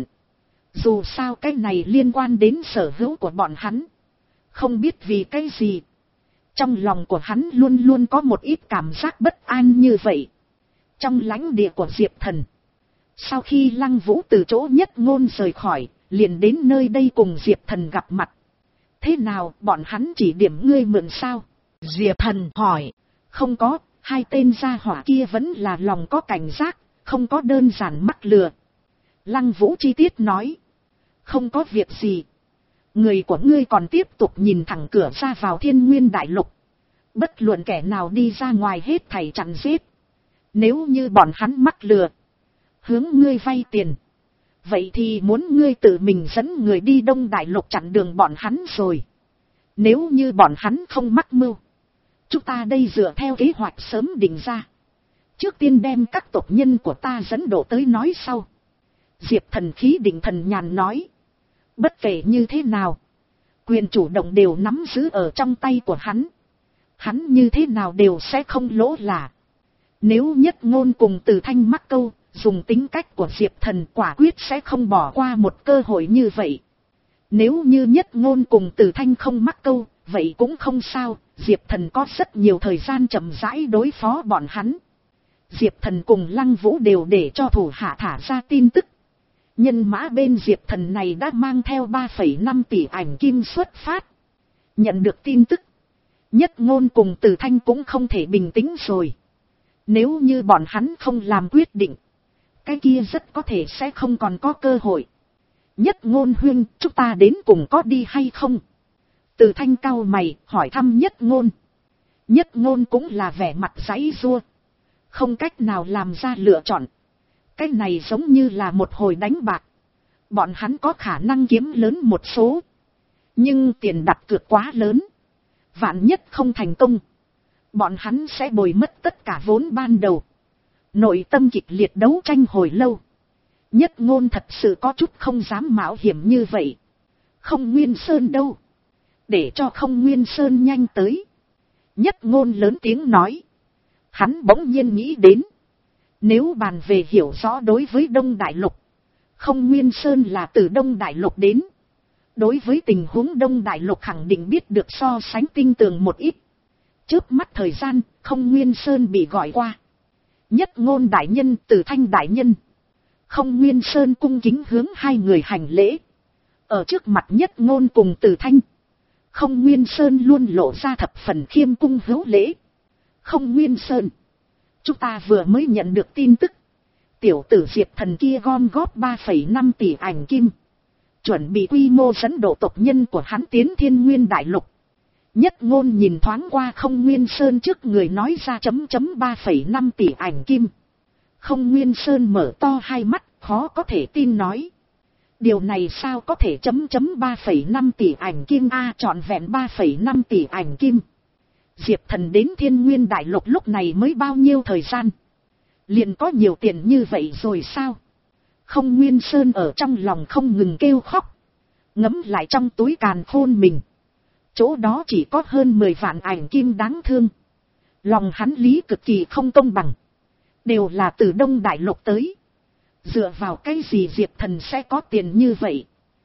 Dù sao cái này liên quan đến sở hữu của bọn hắn. Không biết vì cái gì. Trong lòng của hắn luôn luôn có một ít cảm giác bất an như vậy. Trong lãnh địa của Diệp Thần. Sau khi Lăng Vũ từ chỗ Nhất Ngôn rời khỏi, liền đến nơi đây cùng Diệp Thần gặp mặt. Thế nào, bọn hắn chỉ điểm ngươi mượn sao? Diệp Thần hỏi. Không có, hai tên gia hỏa kia vẫn là lòng có cảnh giác, không có đơn giản mắc lừa. Lăng Vũ chi tiết nói. Không có việc gì. Người của ngươi còn tiếp tục nhìn thẳng cửa ra vào Thiên Nguyên Đại Lục. Bất luận kẻ nào đi ra ngoài hết thảy chặn giết. Nếu như bọn hắn mắc lừa, hướng ngươi vay tiền, vậy thì muốn ngươi tự mình dẫn người đi Đông Đại Lục chặn đường bọn hắn rồi. Nếu như bọn hắn không mắc mưu, chúng ta đây dựa theo kế hoạch sớm định ra. Trước tiên đem các tộc nhân của ta dẫn độ tới nói sau. Diệp Thần khí định thần nhàn nói. Bất kể như thế nào, quyền chủ động đều nắm giữ ở trong tay của hắn. Hắn như thế nào đều sẽ không lỗ là. Nếu Nhất Ngôn cùng Từ Thanh mắc câu, Dùng tính cách của Diệp Thần quả quyết sẽ không bỏ qua một cơ hội như vậy. Nếu như Nhất Ngôn cùng Từ Thanh không mắc câu, vậy cũng không sao, Diệp Thần có rất nhiều thời gian chậm rãi đối phó bọn hắn. Diệp Thần cùng Lăng Vũ đều để cho thủ hạ thả ra tin tức. Nhân mã bên Diệp Thần này đã mang theo ba phẩy năm tỷ ảnh kim xuất phát. Nhận được tin tức, Nhất Ngôn cùng Từ Thanh cũng không thể bình tĩnh rồi. Nếu như bọn hắn không làm quyết định, cái kia rất có thể sẽ không còn có cơ hội. Nhất Ngôn huynh, chúng ta đến cùng có đi hay không? Từ Thanh cau mày, hỏi thăm Nhất Ngôn. Nhất Ngôn cũng là vẻ mặt giãy giụa, không cách nào làm ra lựa chọn. Cái này giống như là một hồi đánh bạc. Bọn hắn có khả năng kiếm lớn một số, nhưng tiền đặt cược quá lớn. Vạn nhất không thành công, bọn hắn sẽ bồi mất tất cả vốn ban đầu. Nội tâm kịch liệt đấu tranh hồi lâu. Nhất Ngôn thật sự có chút không dám mạo hiểm như vậy. Không Nguyên Sơn đâu? Để cho Không Nguyên Sơn nhanh tới. Nhất Ngôn lớn tiếng nói. Hắn bỗng nhiên nghĩ đến, nếu bàn về hiểu rõ đối với Đông Đại Lục, Không Nguyên Sơn là từ Đông Đại Lục đến. Đối với tình huống Đông Đại Lục khẳng định biết được so sánh tinh tường một ít. Chớp mắt thời gian, Không Nguyên Sơn bị gọi qua. Nhất Ngôn đại nhân, Từ Thanh đại nhân. Không Nguyên Sơn cung kính hướng hai người hành lễ. Ở trước mặt Nhất Ngôn cùng Từ Thanh, Không Nguyên Sơn luôn lộ ra thập phần khiêm cung hữu lễ. Không Nguyên Sơn, chúng ta vừa mới nhận được tin tức. Tiểu tử Diệp Thần kia gom góp ba phẩy năm tỷ ảnh kim, chuẩn bị quy mô dẫn độ tộc nhân của hắn tiến Thiên Nguyên Đại Lục. Nhất Ngôn nhìn thoáng qua Không Nguyên Sơn trước người nói ra chấm chấm ba phẩy năm tỷ ảnh kim. Không Nguyên Sơn mở to hai mắt, khó có thể tin nói. Điều này sao có thể chấm chấm ba phẩy năm tỷ ảnh kim a, trọn vẹn ba phẩy năm tỷ ảnh kim. Diệp Thần đến Thiên Nguyên Đại Lục lúc này mới bao nhiêu thời gian? Liền có nhiều tiền như vậy rồi sao? Không Nguyên Sơn ở trong lòng không ngừng kêu khóc. Ngấm lại trong túi càn khôn mình. Chỗ đó chỉ có hơn mười vạn ảnh kim đáng thương. Lòng hắn lý cực kỳ không công bằng. Đều là từ Đông Đại Lục tới. Dựa vào cái gì Diệp Thần sẽ có tiền như vậy?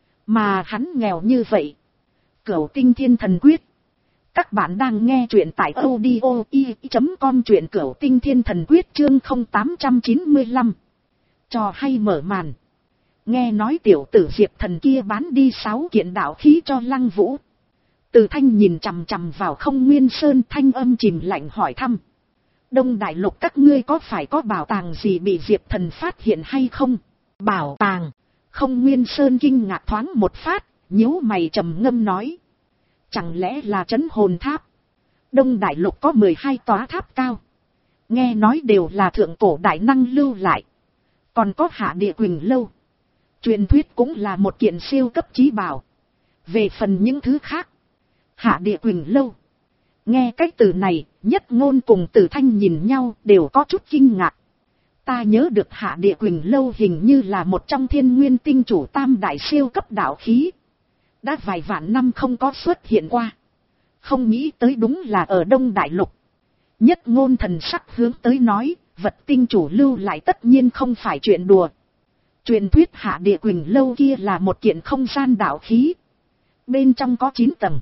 Mà hắn nghèo như vậy. Cửu Tinh Thiên Thần Quyết. Các bạn đang nghe truyện tại audio i chấm com, truyện Cửu Tinh Thiên Thần Quyết chương không tám chín lăm. Trò hay mở màn. Nghe nói tiểu tử Diệp Thần kia bán đi sáu kiện đạo khí cho Lăng Vũ. Từ Thanh nhìn chằm chằm vào Không Nguyên Sơn, thanh âm chìm lạnh hỏi thăm. Đông Đại Lục các ngươi có phải có bảo tàng gì bị Diệp Thần phát hiện hay không? Bảo tàng? Không Nguyên Sơn kinh ngạc thoáng một phát, nhíu mày trầm ngâm nói. Chẳng lẽ là Trấn Hồn Tháp? Đông Đại Lục có mười hai tòa tháp cao. Nghe nói đều là thượng cổ đại năng lưu lại. Còn có Hạ Địa Quỳnh Lâu. Truyền thuyết cũng là một kiện siêu cấp chí bảo. Về phần những thứ khác, Hạ Địa Quỳnh Lâu. Nghe cái từ này, Nhất Ngôn cùng Từ Thanh nhìn nhau đều có chút kinh ngạc. Ta nhớ được Hạ Địa Quỳnh Lâu hình như là một trong Thiên Nguyên tinh chủ tam đại siêu cấp đạo khí. Đã vài vạn năm không có xuất hiện qua. Không nghĩ tới đúng là ở Đông Đại Lục. Nhất Ngôn thần sắc hướng tới nói, vật tinh chủ lưu lại tất nhiên không phải chuyện đùa. Truyền thuyết Hạ Địa Quỳnh Lâu kia là một kiện không gian đạo khí. Bên trong có chín tầng.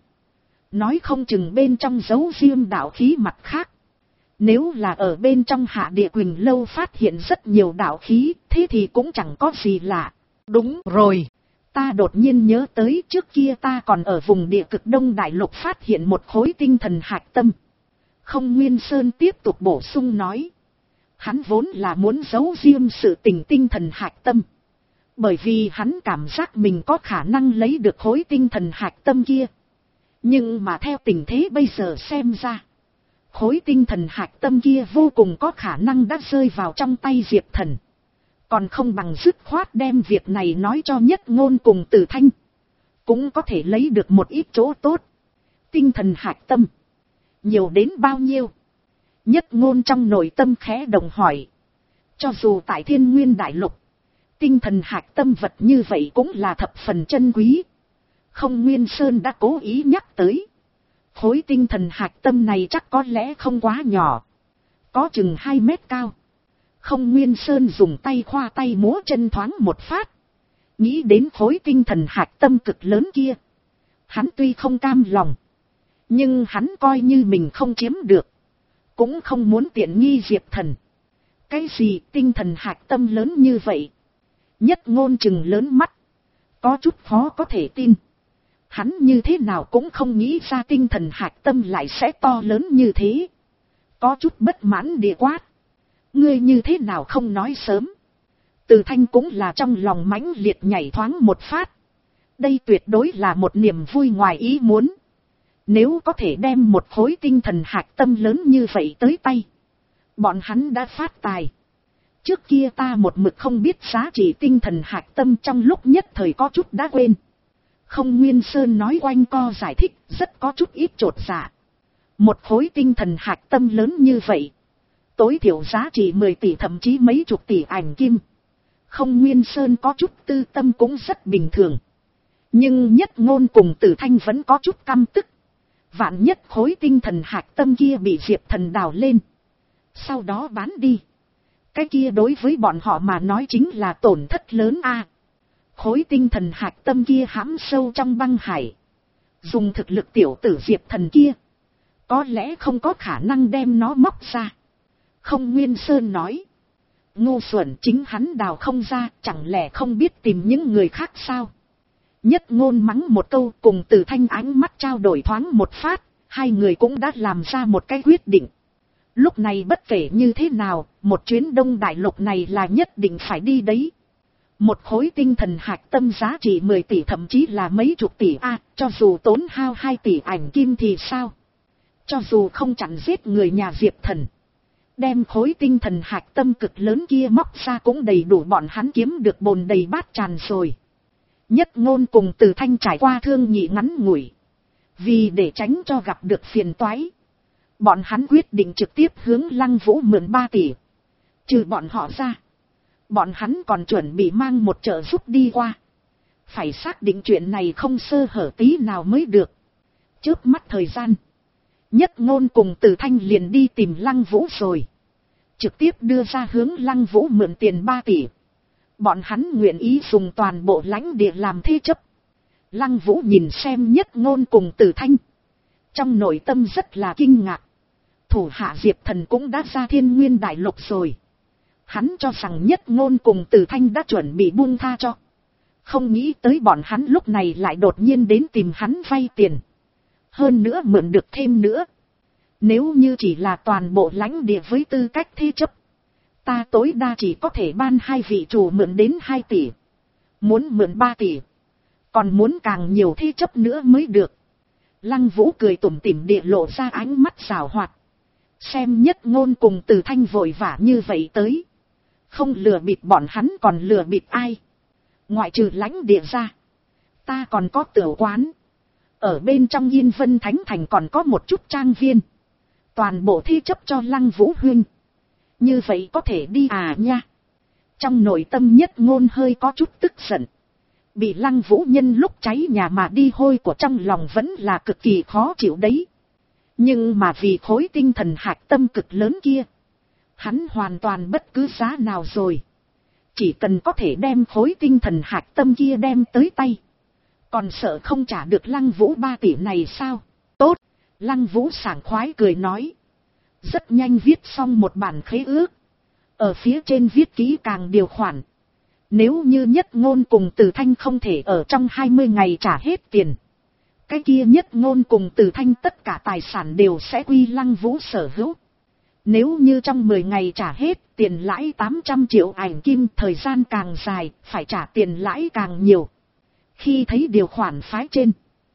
Nói không chừng bên trong giấu riêng đạo khí mặt khác. Nếu là ở bên trong Hạ Địa Quỳnh Lâu phát hiện rất nhiều đạo khí, thế thì cũng chẳng có gì lạ. Đúng rồi. Ta đột nhiên nhớ tới trước kia ta còn ở vùng địa cực Đông Đại Lục phát hiện một khối tinh thần hạch tâm. Không Nguyên Sơn tiếp tục bổ sung nói. Hắn vốn là muốn giấu riêng sự tình tinh thần hạch tâm. Bởi vì hắn cảm giác mình có khả năng lấy được khối tinh thần hạch tâm kia. Nhưng mà theo tình thế bây giờ xem ra, khối tinh thần hạch tâm kia vô cùng có khả năng đã rơi vào trong tay Diệp Thần. Còn không bằng dứt khoát đem việc này nói cho Nhất Ngôn cùng Từ Thanh. Cũng có thể lấy được một ít chỗ tốt. Tinh thần hạch tâm. Nhiều đến bao nhiêu? Nhất Ngôn trong nội tâm khẽ động hỏi. Cho dù tại Thiên Nguyên Đại Lục, tinh thần hạch tâm vật như vậy cũng là thập phần chân quý. Không Nguyên Sơn đã cố ý nhắc tới. Khối tinh thần hạch tâm này chắc có lẽ không quá nhỏ. Có chừng hai mét cao. Không Nguyên Sơn dùng tay khoa tay múa chân thoáng một phát. Nghĩ đến khối tinh thần hạch tâm cực lớn kia. Hắn tuy không cam lòng. Nhưng hắn coi như mình không chiếm được. Cũng không muốn tiện nghi Diệp Thần. Cái gì tinh thần hạch tâm lớn như vậy? Nhất Ngôn chừng lớn mắt. Có chút khó có thể tin. Hắn như thế nào cũng không nghĩ ra tinh thần hạch tâm lại sẽ to lớn như thế. Có chút bất mãn địa quát. Ngươi như thế nào không nói sớm? Từ Thanh cũng là trong lòng mãnh liệt nhảy thoáng một phát. Đây tuyệt đối là một niềm vui ngoài ý muốn. Nếu có thể đem một khối tinh thần hạch tâm lớn như vậy tới tay. Bọn hắn đã phát tài. Trước kia ta một mực không biết giá trị tinh thần hạch tâm, trong lúc nhất thời có chút đã quên. Không Nguyên Sơn nói quanh co giải thích, rất có chút ít chột dạ. Một khối tinh thần hạch tâm lớn như vậy. Tối thiểu giá trị mười tỷ thậm chí mấy chục tỷ ảnh kim. Không Nguyên Sơn có chút tư tâm cũng rất bình thường. Nhưng Nhất Ngôn cùng Tử Thanh vẫn có chút căm tức. Vạn nhất khối tinh thần hạch tâm kia bị Diệp Thần đào lên. Sau đó bán đi. Cái kia đối với bọn họ mà nói chính là tổn thất lớn a. Khối tinh thần hạch tâm kia hãm sâu trong băng hải. Dùng thực lực tiểu tử Diệp Thần kia. Có lẽ không có khả năng đem nó móc ra. Không Nguyên Sơn nói. Ngu xuẩn, chính hắn đào không ra, chẳng lẽ không biết tìm những người khác sao? Nhất Ngôn mắng một câu, cùng Từ Thanh ánh mắt trao đổi thoáng một phát, hai người cũng đã làm ra một cái quyết định. Lúc này bất kể như thế nào, một chuyến Đông Đại Lục này là nhất định phải đi đấy. Một khối tinh thần hạch tâm giá trị mười tỷ thậm chí là mấy chục tỷ a, cho dù tốn hao hai tỷ ảnh kim thì sao? Cho dù không chặn giết người nhà Diệp Thần, đem khối tinh thần hạch tâm cực lớn kia móc ra cũng đầy đủ bọn hắn kiếm được bồn đầy bát tràn rồi. Nhất Ngôn cùng Từ Thanh trải qua thương nhị ngắn ngủi. Vì để tránh cho gặp được phiền toái, bọn hắn quyết định trực tiếp hướng Lăng Vũ mượn ba tỷ. Trừ bọn họ ra, bọn hắn còn chuẩn bị mang một trợ giúp đi qua. Phải xác định chuyện này không sơ hở tí nào mới được. Chớp mắt thời gian, Nhất Ngôn cùng Từ Thanh liền đi tìm Lăng Vũ rồi. Trực tiếp đưa ra hướng Lăng Vũ mượn tiền ba tỷ. Bọn hắn nguyện ý dùng toàn bộ lãnh địa làm thế chấp. Lăng Vũ nhìn xem Nhất Ngôn cùng Từ Thanh. Trong nội tâm rất là kinh ngạc. Thủ hạ Diệp Thần cũng đã ra Thiên Nguyên Đại Lục rồi. Hắn cho rằng Nhất Ngôn cùng Từ Thanh đã chuẩn bị buông tha cho. Không nghĩ tới bọn hắn lúc này lại đột nhiên đến tìm hắn vay tiền. Hơn nữa mượn được thêm nữa. Nếu như chỉ là toàn bộ lãnh địa với tư cách thế chấp, ta tối đa chỉ có thể ban hai vị chủ mượn đến hai tỷ. Muốn mượn ba tỷ, còn muốn càng nhiều thế chấp nữa mới được. Lăng Vũ cười tủm tỉm địa lộ ra ánh mắt giảo hoạt. Xem Nhất Ngôn cùng Từ Thanh vội vã như vậy tới. Không lừa bịp bọn hắn còn lừa bịp ai. Ngoại trừ lãnh địa ra, ta còn có tiểu quán. Ở bên trong Yên Vân Thánh Thành còn có một chút trang viên. Toàn bộ thi chấp cho Lăng Vũ huynh. Như vậy có thể đi à nha. Trong nội tâm Nhất Ngôn hơi có chút tức giận. Bị Lăng Vũ nhân lúc cháy nhà mà đi hôi của trong lòng vẫn là cực kỳ khó chịu đấy. Nhưng mà vì khối tinh thần hạch tâm cực lớn kia, hắn hoàn toàn bất cứ giá nào rồi. Chỉ cần có thể đem khối tinh thần hạch tâm kia đem tới tay. Còn sợ không trả được Lăng Vũ ba tỷ này sao? Tốt, Lăng Vũ sảng khoái cười nói. Rất nhanh viết xong một bản khế ước. Ở phía trên viết kỹ càng điều khoản. Nếu như Nhất Ngôn cùng Từ Thanh không thể ở trong hai mươi ngày trả hết tiền, cái kia Nhất Ngôn cùng Từ Thanh tất cả tài sản đều sẽ quy Lăng Vũ sở hữu. Nếu như trong mười ngày trả hết, tiền lãi tám trăm triệu ảnh kim, thời gian càng dài, phải trả tiền lãi càng nhiều. Khi thấy điều khoản phái trên,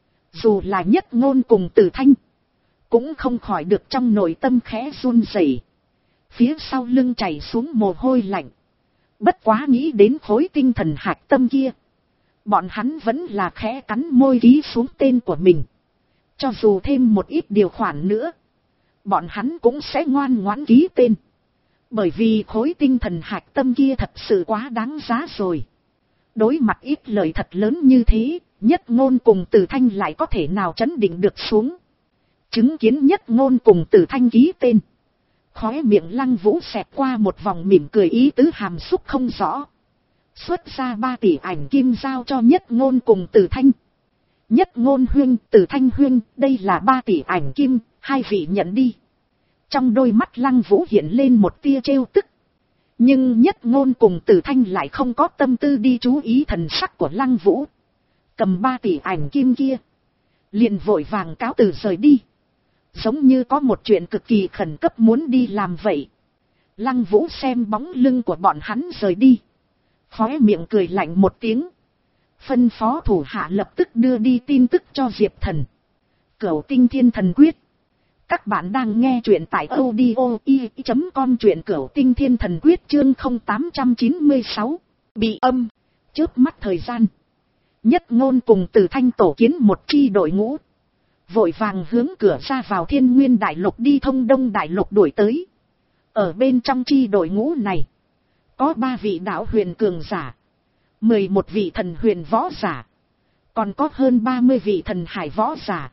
dù là Nhất Ngôn cùng Từ Thanh, cũng không khỏi được trong nội tâm khẽ run rẩy. Phía sau lưng chảy xuống mồ hôi lạnh. Bất quá nghĩ đến khối tinh thần hạch tâm kia, bọn hắn vẫn là khẽ cắn môi ký xuống tên của mình. Cho dù thêm một ít điều khoản nữa, bọn hắn cũng sẽ ngoan ngoãn ký tên. Bởi vì khối tinh thần hạch tâm kia thật sự quá đáng giá rồi. Đối mặt ít lời thật lớn như thế, Nhất Ngôn cùng Từ Thanh lại có thể nào trấn định được xuống. Chứng kiến Nhất Ngôn cùng Từ Thanh ký tên, Khóe miệng Lăng Vũ xẹt qua một vòng mỉm cười ý tứ hàm xúc không rõ. Xuất ra ba tỷ ảnh kim giao cho Nhất Ngôn cùng Từ Thanh. Nhất Ngôn huynh, Từ Thanh huynh, đây là ba tỷ ảnh kim, hai vị nhận đi. Trong đôi mắt Lăng Vũ hiện lên một tia trêu tức. Nhưng Nhất Ngôn cùng Từ Thanh lại không có tâm tư đi chú ý thần sắc của Lăng Vũ. Cầm ba tỷ ảnh kim kia, liền vội vàng cáo từ rời đi. Giống như có một chuyện cực kỳ khẩn cấp muốn đi làm vậy. Lăng Vũ xem bóng lưng của bọn hắn rời đi, khóe miệng cười lạnh một tiếng. Phân phó thủ hạ lập tức đưa đi tin tức cho Diệp Thần. Cửu Tinh Thiên Thần Quyết. Các bạn đang nghe truyện tại audio i chấm com, truyện Cửu Tinh Thiên Thần Quyết chương không tám chín sáu. Bị âm. Chớp mắt thời gian, Nhất Ngôn cùng Từ Thanh tổ kiến một chi đội ngũ, vội vàng hướng cửa ra vào Thiên Nguyên Đại Lục đi Thông Đông Đại Lục đuổi tới. Ở bên trong chi đội ngũ này, có ba vị đạo huyền cường giả, mười một vị thần huyền võ giả, còn có hơn ba mươi vị thần hải võ giả.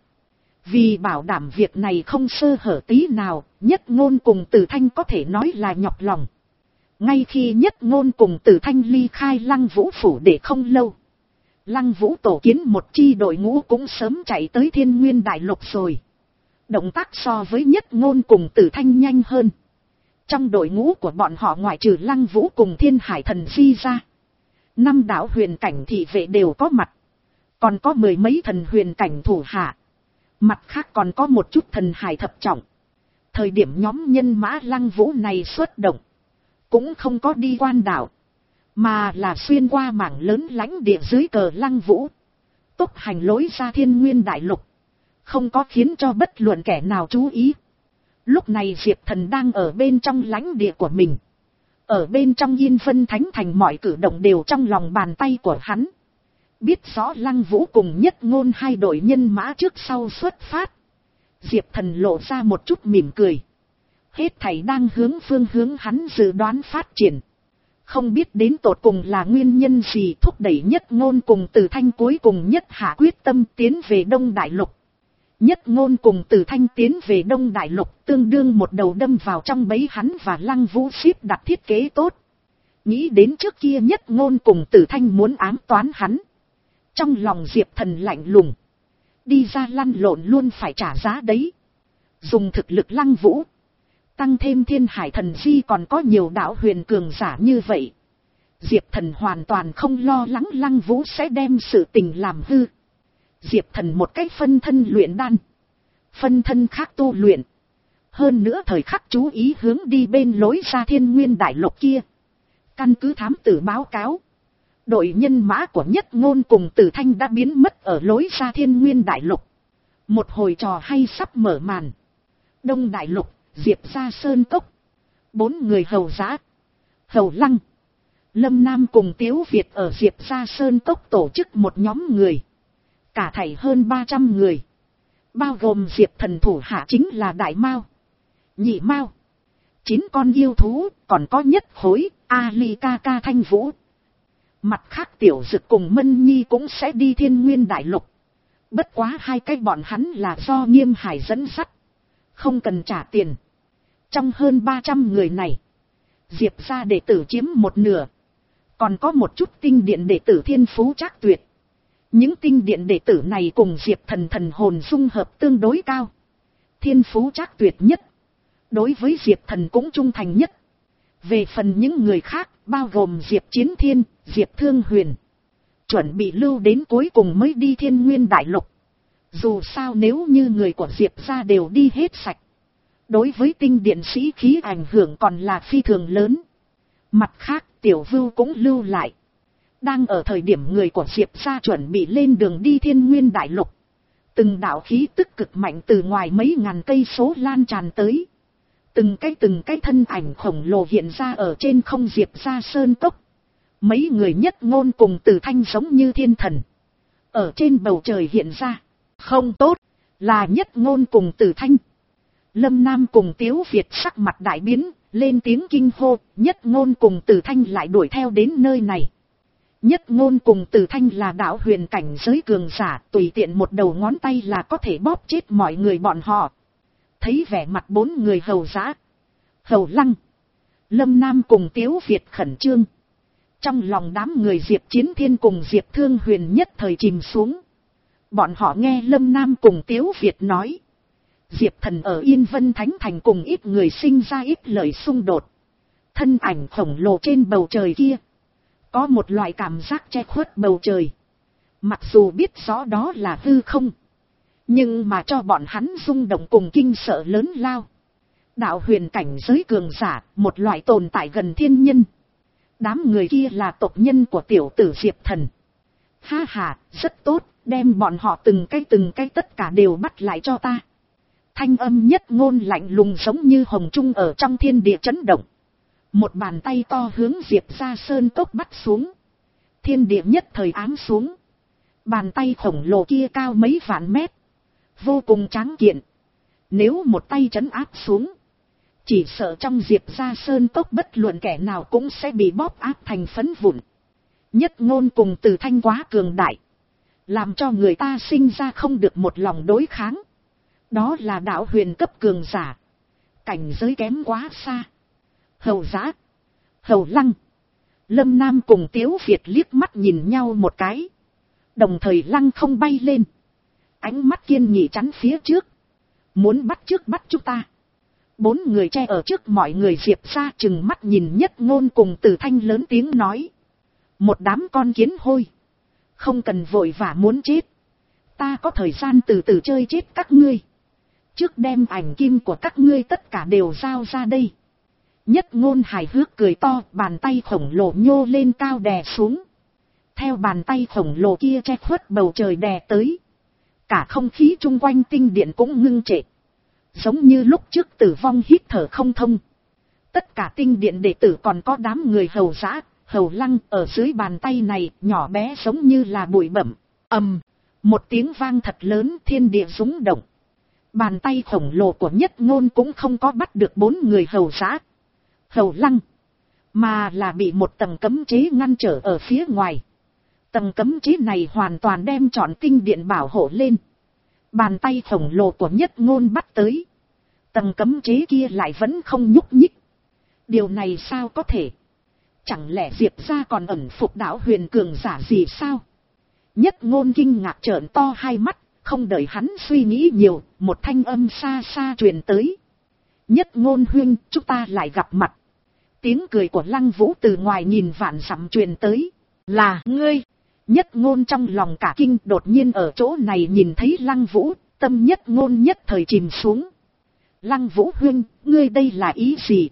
Vì bảo đảm việc này không sơ hở tí nào, Nhất Ngôn cùng Từ Thanh có thể nói là nhọc lòng. Ngay khi Nhất Ngôn cùng Từ Thanh ly khai Lăng Vũ phủ để không lâu, Lăng Vũ tổ kiến một chi đội ngũ cũng sớm chạy tới Thiên Nguyên Đại Lục rồi. Động tác so với Nhất Ngôn cùng Từ Thanh nhanh hơn. Trong đội ngũ của bọn họ ngoại trừ Lăng Vũ cùng Thiên Hải Thần Di ra, năm đạo huyền cảnh thị vệ đều có mặt. Còn có mười mấy thần huyền cảnh thủ hạ. Mặt khác còn có một chút thần hải thập trọng. Thời điểm nhóm nhân mã Lăng Vũ này xuất động, cũng không có đi quan đảo, mà là xuyên qua mảng lớn lãnh địa dưới cờ Lăng Vũ, tốc hành lối ra Thiên Nguyên Đại Lục, không có khiến cho bất luận kẻ nào chú ý. Lúc này Diệp Thần đang ở bên trong lãnh địa của mình. Ở bên trong Yên Vân Thánh Thành mọi cử động đều trong lòng bàn tay của hắn. Biết rõ Lăng Vũ cùng Nhất Ngôn hai đội nhân mã trước sau xuất phát, Diệp Thần lộ ra một chút mỉm cười. Hết thảy đang hướng phương hướng hắn dự đoán phát triển. Không biết đến tột cùng là nguyên nhân gì thúc đẩy Nhất Ngôn cùng Từ Thanh cuối cùng nhất hạ quyết tâm tiến về Đông Đại Lục. Nhất Ngôn cùng Từ Thanh tiến về Đông Đại Lục tương đương một đầu đâm vào trong bẫy hắn và Lăng Vũ xếp đặt thiết kế tốt. Nghĩ đến trước kia Nhất Ngôn cùng Từ Thanh muốn ám toán hắn. Trong lòng Diệp Thần lạnh lùng. Đi ra lăn lộn luôn phải trả giá đấy. Dùng thực lực Lăng Vũ, tăng thêm Thiên Hải Thần Di còn có nhiều đạo huyền cường giả như vậy, Diệp Thần hoàn toàn không lo lắng Lăng Vũ sẽ đem sự tình làm hư. Diệp Thần một cách phân thân luyện đan, phân thân khác tu luyện. Hơn nữa thời khắc chú ý hướng đi bên lối ra Thiên Nguyên Đại Lục kia. Căn cứ thám tử báo cáo, đội nhân mã của Nhất Ngôn cùng Từ Thanh đã biến mất ở lối ra Thiên Nguyên Đại Lục. Một hồi trò hay sắp mở màn. Đông Đại Lục, Diệp gia sơn cốc. Bốn người hầu giã, Hầu Lăng, Lâm Nam cùng Tiếu Việt ở Diệp gia sơn cốc tổ chức một nhóm người. Cả thảy hơn ba trăm người. Bao gồm Diệp Thần thủ hạ chính là Đại Mao, Nhị Mao, chín con yêu thú, còn có Nhất Khối, Ali ca ca Thanh Vũ. Mặt khác Tiểu Dực cùng Mân Nhi cũng sẽ đi Thiên Nguyên Đại Lục. Bất quá hai cái bọn hắn là do Nghiêm Hải dẫn dắt, không cần trả tiền. Trong hơn ba trăm người này, Diệp gia đệ tử chiếm một nửa. Còn có một chút tinh điện đệ tử thiên phú trác tuyệt. Những tinh điện đệ tử này cùng Diệp Thần thần hồn dung hợp tương đối cao. Thiên phú trác tuyệt nhất, đối với Diệp Thần cũng trung thành nhất. Về phần những người khác, bao gồm Diệp Chiến Thiên, Diệp Thương Huyền, chuẩn bị lưu đến cuối cùng mới đi Thiên Nguyên Đại Lục. Dù sao nếu như người của Diệp gia đều đi hết sạch, đối với tinh điện sĩ khí ảnh hưởng còn là phi thường lớn. Mặt khác Tiểu Vưu cũng lưu lại. Đang ở thời điểm người của Diệp gia chuẩn bị lên đường đi Thiên Nguyên Đại Lục, từng đạo khí tức cực mạnh từ ngoài mấy ngàn cây số lan tràn tới. Từng cái từng cái thân ảnh khổng lồ hiện ra ở trên không Diệp gia sơn cốc. Mấy người Nhất Ngôn cùng Từ Thanh giống như thiên thần, ở trên bầu trời hiện ra. Không tốt, là Nhất Ngôn cùng Từ Thanh. Lâm Nam cùng Tiếu Việt sắc mặt đại biến, lên tiếng kinh hô. Nhất Ngôn cùng Từ Thanh lại đuổi theo đến nơi này. Nhất Ngôn cùng Từ Thanh là đạo huyền cảnh giới cường giả, tùy tiện một đầu ngón tay là có thể bóp chết mọi người bọn họ. Thấy vẻ mặt bốn người hầu dã, Hầu Lăng, Lâm Nam cùng Tiếu Việt khẩn trương. Trong lòng đám người Diệp Chiến Thiên cùng Diệp Thương Huyền nhất thời chìm xuống. Bọn họ nghe Lâm Nam cùng Tiếu Việt nói. Diệp Thần ở Yên Vân Thánh Thành cùng ít người sinh ra ít lời xung đột. Thân ảnh khổng lồ trên bầu trời kia. Có một loại cảm giác che khuất bầu trời. Mặc dù biết rõ đó là hư không. Nhưng mà cho bọn hắn rung động cùng kinh sợ lớn lao. Đạo huyền cảnh giới cường giả, một loại tồn tại gần thiên nhân. Đám người kia là tộc nhân của tiểu tử Diệp Thần. Ha ha, rất tốt, đem bọn họ từng cái từng cái tất cả đều bắt lại cho ta. Thanh âm Nhất Ngôn lạnh lùng giống như hồng trung ở trong thiên địa chấn động. Một bàn tay to hướng Diệp ra sơn cốc bắt xuống. Thiên địa nhất thời ám xuống. Bàn tay khổng lồ kia cao mấy vạn mét. Vô cùng tráng kiện. Nếu một tay trấn áp xuống. Chỉ sợ trong Diệp ra sơn cốc bất luận kẻ nào cũng sẽ bị bóp áp thành phấn vụn. Nhất Ngôn cùng Từ Thanh quá cường đại. Làm cho người ta sinh ra không được một lòng đối kháng. Đó là đạo huyền cấp cường giả. Cảnh giới kém quá xa. Hầu Giá, Hầu Lăng, Lâm Nam cùng Tiếu Việt liếc mắt nhìn nhau một cái. Đồng thời lăng không bay lên. Ánh mắt kiên nghị chắn phía trước. Muốn bắt trước bắt chúng ta. Bốn người che ở trước mọi người Diệp ra chừng mắt nhìn Nhất Ngôn cùng Từ Thanh lớn tiếng nói. Một đám con kiến hôi. Không cần vội vã muốn chết. Ta có thời gian từ từ chơi chết các ngươi. Trước đem ảnh kim của các ngươi tất cả đều giao ra đây. Nhất Ngôn hài hước cười to, bàn tay khổng lồ nhô lên cao đè xuống. Theo bàn tay khổng lồ kia che khuất bầu trời đè tới. Cả không khí chung quanh tinh điện cũng ngưng trệ. Giống như lúc trước Tử Vong hít thở không thông. Tất cả tinh điện đệ tử còn có đám người Hầu Dã, Hầu Lăng ở dưới bàn tay này nhỏ bé giống như là bụi bẩm. Ầm, một tiếng vang thật lớn, thiên địa rung động. Bàn tay khổng lồ của Nhất Ngôn cũng không có bắt được bốn người Hầu Dã, Hầu Lăng, mà là bị một tầng cấm chế ngăn trở ở phía ngoài. Tầng cấm chế này hoàn toàn đem trọn tinh điện bảo hộ lên. Bàn tay khổng lồ của Nhất Ngôn bắt tới. Tầng cấm chế kia lại vẫn không nhúc nhích. Điều này sao có thể? Chẳng lẽ Diệp ra còn ẩn phục đạo huyền cường giả gì sao? Nhất Ngôn kinh ngạc trợn to hai mắt, không đợi hắn suy nghĩ nhiều, một thanh âm xa xa truyền tới. Nhất Ngôn huynh, chúng ta lại gặp mặt. Tiếng cười của Lăng Vũ từ ngoài nhìn vạn dặm truyền tới. Là ngươi. Nhất Ngôn trong lòng cả kinh, đột nhiên ở chỗ này nhìn thấy Lăng Vũ, tâm Nhất Ngôn nhất thời chìm xuống. Lăng Vũ huynh, ngươi đây là ý gì?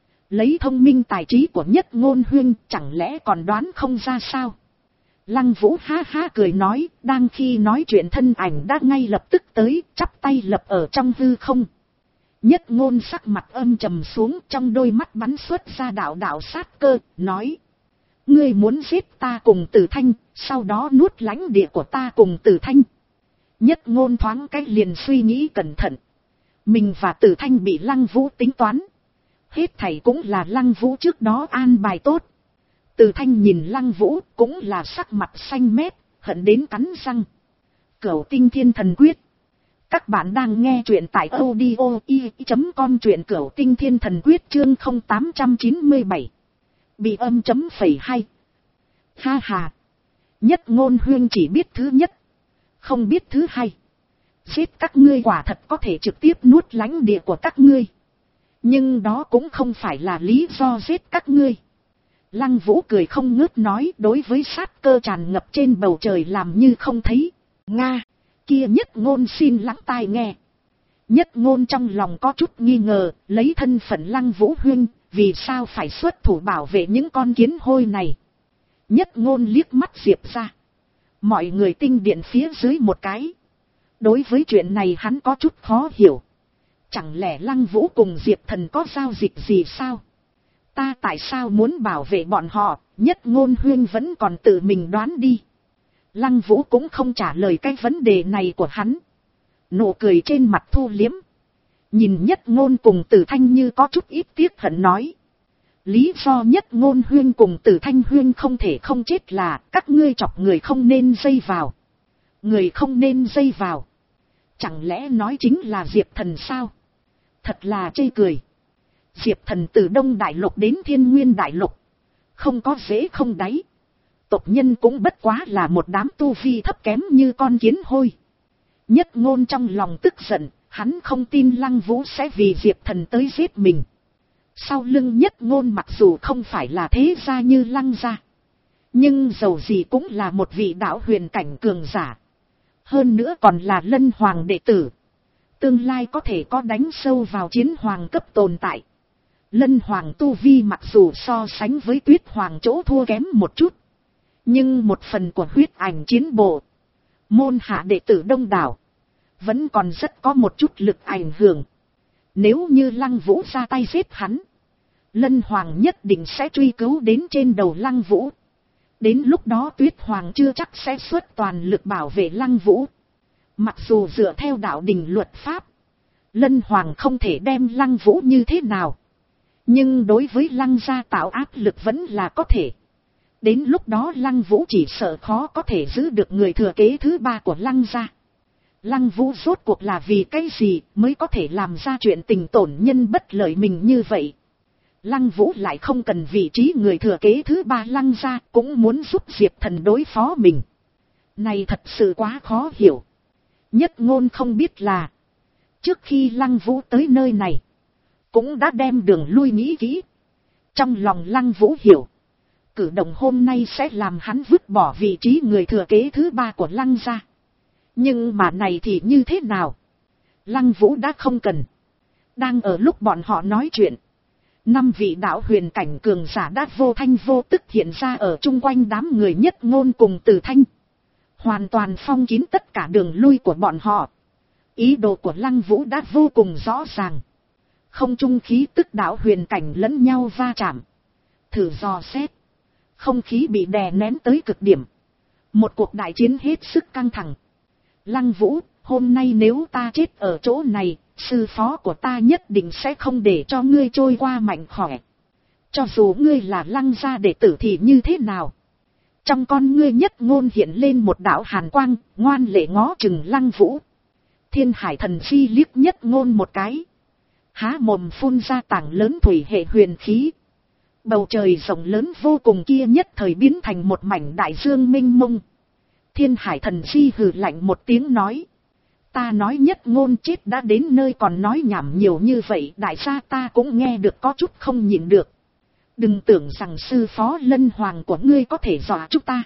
Lấy thông minh tài trí của Nhất Ngôn huynh, chẳng lẽ còn đoán không ra sao? Lăng Vũ ha ha cười nói, đang khi nói chuyện thân ảnh đã ngay lập tức tới, chắp tay lập ở trong hư không. Nhất Ngôn sắc mặt âm trầm xuống, trong đôi mắt bắn xuất ra đạo đạo sát cơ, nói. Ngươi muốn giết ta cùng Từ Thanh, sau đó nuốt lãnh địa của ta cùng Từ Thanh. Nhất Ngôn thoáng cách liền suy nghĩ cẩn thận. Mình và Từ Thanh bị Lăng Vũ tính toán. Hết thảy cũng là Lăng Vũ trước đó an bài tốt. Từ Thanh nhìn Lăng Vũ cũng là sắc mặt xanh mét, hận đến cắn răng. Cửu Tinh Thiên Thần Quyết. Các bạn đang nghe truyện tại audio i chấm com, truyện Cửu Tinh Thiên Thần Quyết chương không tám chín bảy. Bị âm chấm phẩy hai. Ha ha. Nhất Ngôn huynh chỉ biết thứ nhất, không biết thứ hai. Giết các ngươi quả thật có thể trực tiếp nuốt lãnh địa của các ngươi. Nhưng đó cũng không phải là lý do giết các ngươi. Lăng Vũ cười không ngớt nói, đối với sát cơ tràn ngập trên bầu trời làm như không thấy. Nga, kia Nhất Ngôn xin lắng tai nghe. Nhất Ngôn trong lòng có chút nghi ngờ, lấy thân phận Lăng Vũ huynh, vì sao phải xuất thủ bảo vệ những con kiến hôi này. Nhất Ngôn liếc mắt Diệp ra. Mọi người tinh điện phía dưới một cái. Đối với chuyện này hắn có chút khó hiểu. Chẳng lẽ Lăng Vũ cùng Diệp Thần có giao dịch gì sao? Ta tại sao muốn bảo vệ bọn họ? Nhất Ngôn huynh vẫn còn tự mình đoán đi. Lăng Vũ cũng không trả lời cái vấn đề này của hắn. Nụ cười trên mặt thu liếm. Nhìn Nhất Ngôn cùng Từ Thanh như có chút ít tiếc hận nói. Lý do Nhất Ngôn huynh cùng Từ Thanh huynh không thể không chết là các ngươi chọc người không nên dây vào. Người không nên dây vào. Chẳng lẽ nói chính là Diệp Thần sao? Thật là chê cười. Diệp Thần từ Đông Đại Lục đến Thiên Nguyên Đại Lục, không có dễ không đáy. Tộc nhân cũng bất quá là một đám tu vi thấp kém như con kiến hôi. Nhất Ngôn trong lòng tức giận, hắn không tin Lăng Vũ sẽ vì Diệp Thần tới giết mình. Sau lưng Nhất Ngôn mặc dù không phải là thế gia như Lăng gia, nhưng dầu gì cũng là một vị đạo huyền cảnh cường giả. Hơn nữa còn là Lân Hoàng đệ tử. Tương lai có thể có đánh sâu vào chiến hoàng cấp tồn tại. Lân Hoàng tu vi mặc dù so sánh với Tuyết Hoàng chỗ thua kém một chút, nhưng một phần của huyết ảnh chiến bộ, môn hạ đệ tử đông đảo, vẫn còn rất có một chút lực ảnh hưởng. Nếu như Lăng Vũ ra tay giết hắn, Lân Hoàng nhất định sẽ truy cứu đến trên đầu Lăng Vũ. Đến lúc đó Tuyết Hoàng chưa chắc sẽ xuất toàn lực bảo vệ Lăng Vũ. Mặc dù dựa theo đạo đình luật pháp, Lân Hoàng không thể đem Lăng Vũ như thế nào, nhưng đối với Lăng gia tạo áp lực vẫn là có thể. Đến lúc đó Lăng Vũ chỉ sợ khó có thể giữ được người thừa kế thứ ba của Lăng gia. Lăng Vũ rốt cuộc là vì cái gì mới có thể làm ra chuyện tình tổn nhân bất lợi mình như vậy? Lăng Vũ lại không cần vị trí người thừa kế thứ ba Lăng gia, cũng muốn giúp Diệp Thần đối phó mình. Này thật sự quá khó hiểu. Nhất Ngôn không biết là, trước khi Lăng Vũ tới nơi này, cũng đã đem đường lui nghĩ kỹ. Trong lòng Lăng Vũ hiểu, cử động hôm nay sẽ làm hắn vứt bỏ vị trí người thừa kế thứ ba của Lăng gia. Nhưng mà này thì như thế nào? Lăng Vũ đã không cần. Đang ở lúc bọn họ nói chuyện, năm vị đạo huyền cảnh cường giả đã vô thanh vô tức hiện ra ở chung quanh đám người Nhất Ngôn cùng Từ Thanh. Hoàn toàn phong kín tất cả đường lui của bọn họ. Ý đồ của Lăng Vũ đã vô cùng rõ ràng. Không trung khí tức đạo huyền cảnh lẫn nhau va chạm. Thử dò xét. Không khí bị đè nén tới cực điểm. Một cuộc đại chiến hết sức căng thẳng. Lăng Vũ, hôm nay nếu ta chết ở chỗ này, sư phó của ta nhất định sẽ không để cho ngươi trôi qua mạnh khỏe. Cho dù ngươi là Lăng gia đệ tử thì như thế nào? Trong con ngươi Nhất Ngôn hiện lên một đạo hàn quang, ngoan lệ ngó chừng Lăng Vũ. Thiên Hải Thần Phi liếc Nhất Ngôn một cái, há mồm phun ra tảng lớn thủy hệ huyền khí. Bầu trời rộng lớn vô cùng kia nhất thời biến thành một mảnh đại dương mênh mông. Thiên Hải Thần Phi hừ lạnh một tiếng nói, ta nói Nhất Ngôn chết đã đến nơi còn nói nhảm nhiều như vậy, đại gia ta cũng nghe được có chút không nhịn được. Đừng tưởng rằng sư phó Lân Hoàng của ngươi có thể dọa chúng ta.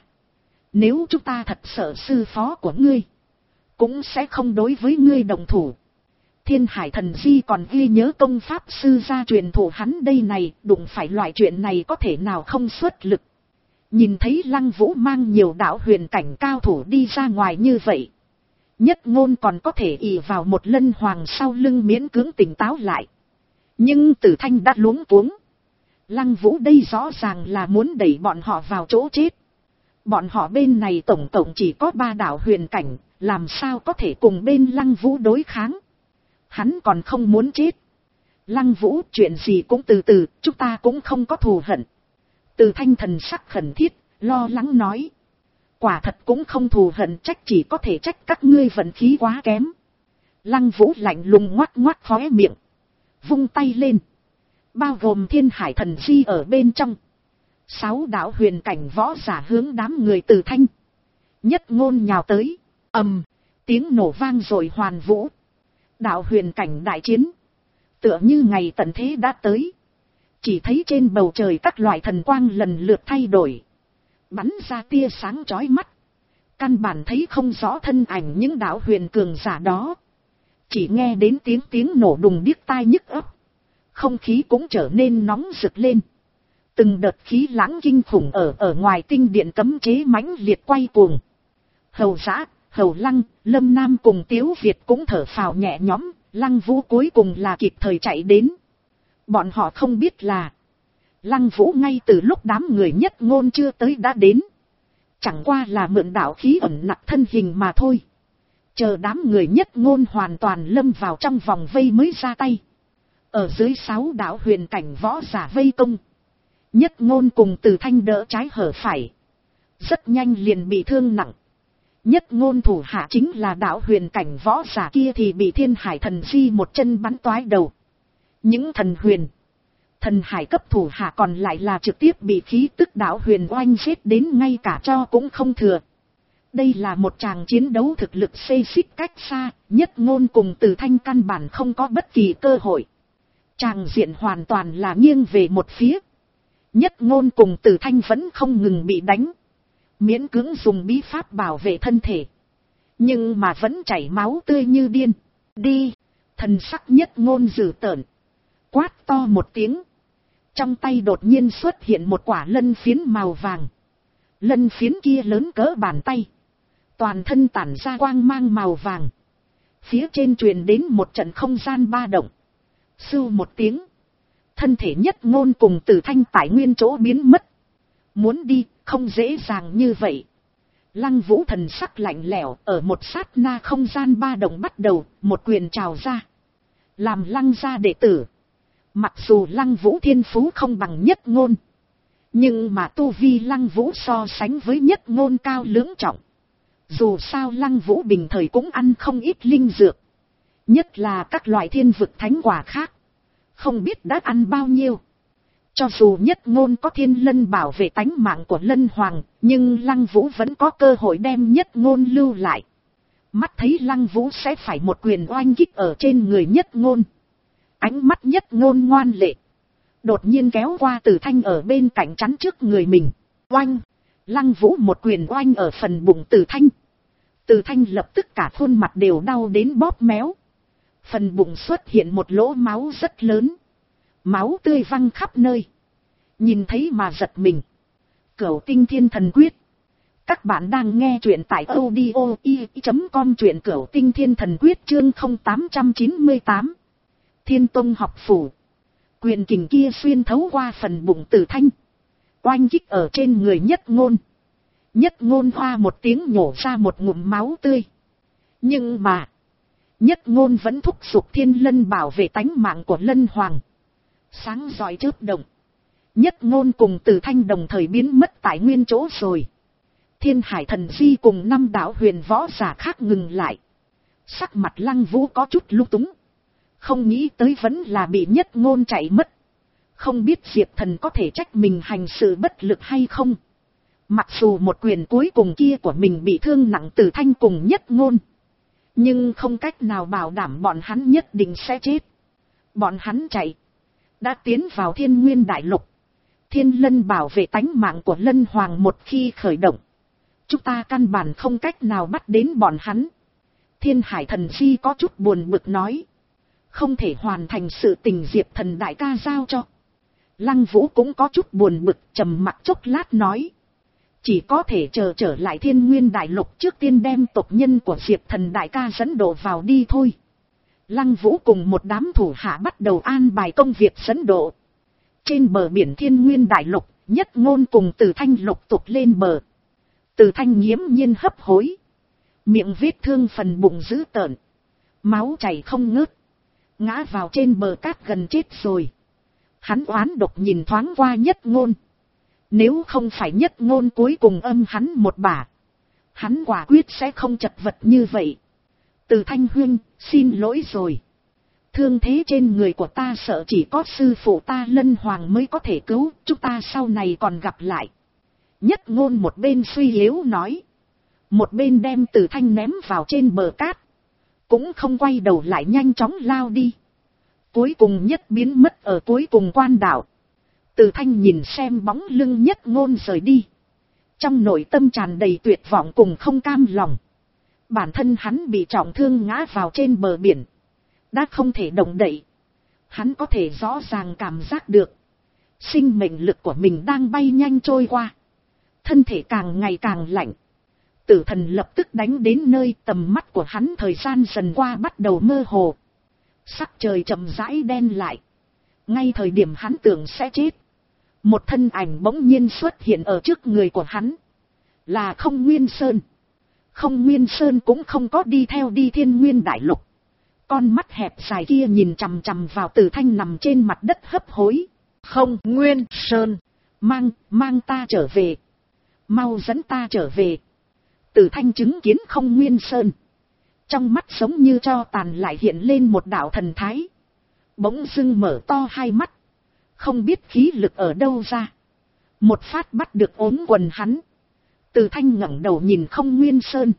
Nếu chúng ta thật sợ sư phó của ngươi, cũng sẽ không đối với ngươi đồng thủ. Thiên Hải Thần Di còn ghi nhớ công pháp sư gia truyền thụ hắn đây này, đụng phải loại chuyện này có thể nào không xuất lực. Nhìn thấy Lăng Vũ mang nhiều đạo huyền cảnh cao thủ đi ra ngoài như vậy, Nhất Ngôn còn có thể ỷ vào một Lân Hoàng sau lưng miễn cưỡng tỉnh táo lại. Nhưng Tử Thanh đã luống cuống. Lăng Vũ đây rõ ràng là muốn đẩy bọn họ vào chỗ chết. Bọn họ bên này tổng tổng chỉ có ba đạo huyền cảnh, làm sao có thể cùng bên Lăng Vũ đối kháng. Hắn còn không muốn chết. Lăng Vũ, chuyện gì cũng từ từ, chúng ta cũng không có thù hận. Từ Thanh thần sắc khẩn thiết, lo lắng nói. Quả thật cũng không thù hận, trách chỉ có thể trách các ngươi vận khí quá kém. Lăng Vũ lạnh lùng ngoắc ngoắc khóe miệng, vung tay lên. Bao gồm Thiên Hải Thần Di ở bên trong. Sáu đạo huyền cảnh võ giả hướng đám người Từ Thanh, Nhất Ngôn nhào tới. Ầm, tiếng nổ vang rồi hoàn vũ. Đạo huyền cảnh đại chiến, tựa như ngày tận thế đã tới. Chỉ thấy trên bầu trời các loại thần quang lần lượt thay đổi, bắn ra tia sáng chói mắt. Căn bản thấy không rõ thân ảnh những đạo huyền cường giả đó. Chỉ nghe đến tiếng tiếng nổ đùng điếc tai nhức óc. Không khí cũng trở nên nóng rực lên. Từng đợt khí lãng kinh khủng ở ở ngoài tinh điện cấm chế mãnh liệt quay cuồng. Hầu Dã, Hầu Lăng, Lâm Nam cùng Tiếu Việt cũng thở phào nhẹ nhõm. Lăng Vũ cuối cùng là kịp thời chạy đến. Bọn họ không biết là Lăng Vũ ngay từ lúc đám người Nhất Ngôn chưa tới đã đến. Chẳng qua là mượn đạo khí ẩn nặc thân hình mà thôi. Chờ đám người Nhất Ngôn hoàn toàn lâm vào trong vòng vây mới ra tay. Ở dưới sáu đạo huyền cảnh võ giả vây công, Nhất Ngôn cùng Từ Thanh đỡ trái hở phải, rất nhanh liền bị thương nặng. Nhất Ngôn thủ hạ chính là đạo huyền cảnh võ giả kia thì bị Thiên Hải Thần Di một chân bắn toái đầu. Những thần huyền, Thần hải cấp thủ hạ còn lại là trực tiếp bị khí tức đạo huyền oanh giết đến ngay cả cho cũng không thừa. Đây là một tràng chiến đấu thực lực xê xích cách xa, Nhất Ngôn cùng Từ Thanh căn bản không có bất kỳ cơ hội. Tràng diện hoàn toàn là nghiêng về một phía. Nhất Ngôn cùng Từ Thanh vẫn không ngừng bị đánh. Miễn cưỡng dùng bí pháp bảo vệ thân thể. Nhưng mà vẫn chảy máu tươi như điên. Đi! Thần sắc Nhất Ngôn dữ tợn. Quát to một tiếng. Trong tay đột nhiên xuất hiện một quả lân phiến màu vàng. Lân phiến kia lớn cỡ bàn tay. Toàn thân tản ra quang mang màu vàng. Phía trên truyền đến một trận không gian ba động. Sưu một tiếng. Thân thể Nhất Ngôn cùng Từ Thanh tại nguyên chỗ biến mất. Muốn đi, không dễ dàng như vậy. Lăng Vũ thần sắc lạnh lẽo, ở một sát na không gian ba động bắt đầu, một quyền trào ra. Làm Lăng gia đệ tử. Mặc dù Lăng Vũ thiên phú không bằng Nhất Ngôn. Nhưng mà tu vi Lăng Vũ so sánh với Nhất Ngôn cao lưỡng trọng. Dù sao Lăng Vũ bình thời cũng ăn không ít linh dược. Nhất là các loại thiên vực thánh quả khác. Không biết đã ăn bao nhiêu. Cho dù Nhất Ngôn có thiên lân bảo vệ tánh mạng của Lân Hoàng, nhưng Lăng Vũ vẫn có cơ hội đem Nhất Ngôn lưu lại. Mắt thấy Lăng Vũ sẽ phải một quyền oanh kích ở trên người Nhất Ngôn. Ánh mắt Nhất Ngôn ngoan lệ. Đột nhiên kéo qua Từ Thanh ở bên cạnh chắn trước người mình. Oanh! Lăng Vũ một quyền oanh ở phần bụng Từ Thanh. Từ Thanh lập tức cả khuôn mặt đều đau đến bóp méo. Phần bụng xuất hiện một lỗ máu rất lớn. Máu tươi văng khắp nơi. Nhìn thấy mà giật mình. Cửu Tinh Thiên Thần Quyết. Các bạn đang nghe truyện tại audio i chấm com, truyện Cửu Tinh Thiên Thần Quyết chương không tám chín tám. Thiên Tông học phủ. Quyền kình kia xuyên thấu qua phần bụng Từ Thanh. Oanh kích ở trên người Nhất Ngôn. Nhất Ngôn hoa một tiếng nhổ ra một ngụm máu tươi. Nhưng mà. Nhất Ngôn vẫn thúc giục thiên lân bảo vệ tánh mạng của Lân Hoàng. Sáng rọi chớp động. Nhất Ngôn cùng Từ Thanh đồng thời biến mất tại nguyên chỗ rồi. Thiên Hải Thần Di cùng năm đạo huyền võ giả khác ngừng lại. Sắc mặt Lăng Vũ có chút lung túng. Không nghĩ tới vẫn là bị Nhất Ngôn chạy mất. Không biết Diệp Thần có thể trách mình hành sự bất lực hay không. Mặc dù một quyền cuối cùng kia của mình bị thương nặng, Từ Thanh cùng Nhất Ngôn. Nhưng không cách nào bảo đảm bọn hắn nhất định sẽ chết. Bọn hắn chạy. Đã tiến vào Thiên Nguyên Đại Lục. Thiên lân bảo vệ tánh mạng của Lân Hoàng một khi khởi động. Chúng ta căn bản không cách nào bắt đến bọn hắn. Thiên Hải Thần Di có chút buồn bực nói. Không thể hoàn thành sự tình Diệp Thần đại ca giao cho. Lăng Vũ cũng có chút buồn bực, trầm mặc chốc lát nói. Chỉ có thể chờ trở lại Thiên Nguyên Đại Lục, trước tiên đem tộc nhân của Diệp Thần đại ca dẫn độ vào đi thôi. Lăng Vũ cùng một đám thủ hạ bắt đầu an bài công việc dẫn độ. Trên bờ biển Thiên Nguyên Đại Lục, Nhất Ngôn cùng Từ Thanh lục tục lên bờ. Từ Thanh nghiễm nhiên hấp hối. Miệng vết thương phần bụng dữ tợn. Máu chảy không ngớt. Ngã vào trên bờ cát gần chết rồi. Hắn oán độc nhìn thoáng qua Nhất Ngôn. Nếu không phải Nhất Ngôn cuối cùng âm hắn một bả, hắn quả quyết sẽ không chật vật như vậy. Từ Thanh huynh, xin lỗi rồi. Thương thế trên người của ta sợ chỉ có sư phụ ta Lân Hoàng mới có thể cứu, chúng ta sau này còn gặp lại. Nhất Ngôn một bên suy yếu nói. Một bên đem Từ Thanh ném vào trên bờ cát. Cũng không quay đầu lại, nhanh chóng lao đi. Cuối cùng nhất biến mất ở cuối cùng quan đảo. Từ Thanh nhìn xem bóng lưng Nhất Ngôn rời đi. Trong nội tâm tràn đầy tuyệt vọng cùng không cam lòng. Bản thân hắn bị trọng thương ngã vào trên bờ biển. Đã không thể động đậy. Hắn có thể rõ ràng cảm giác được. Sinh mệnh lực của mình đang bay nhanh trôi qua. Thân thể càng ngày càng lạnh. Tử thần lập tức đánh đến nơi, tầm mắt của hắn thời gian dần qua bắt đầu mơ hồ. Sắc trời chậm rãi đen lại. Ngay thời điểm hắn tưởng sẽ chết. Một thân ảnh bỗng nhiên xuất hiện ở trước người của hắn. Là Không Nguyên Sơn. Không Nguyên Sơn cũng không có đi theo đi Thiên Nguyên Đại Lục. Con mắt hẹp dài kia nhìn chằm chằm vào Từ Thanh nằm trên mặt đất hấp hối. Không Nguyên Sơn, mang, mang ta trở về. Mau dẫn ta trở về. Từ Thanh chứng kiến Không Nguyên Sơn. Trong mắt giống như cho tàn lại hiện lên một đạo thần thái. Bỗng dưng mở to hai mắt. Không biết khí lực ở đâu ra. Một phát bắt được ốm quần hắn. Từ Thanh ngẩng đầu nhìn Không Nguyên Sơn.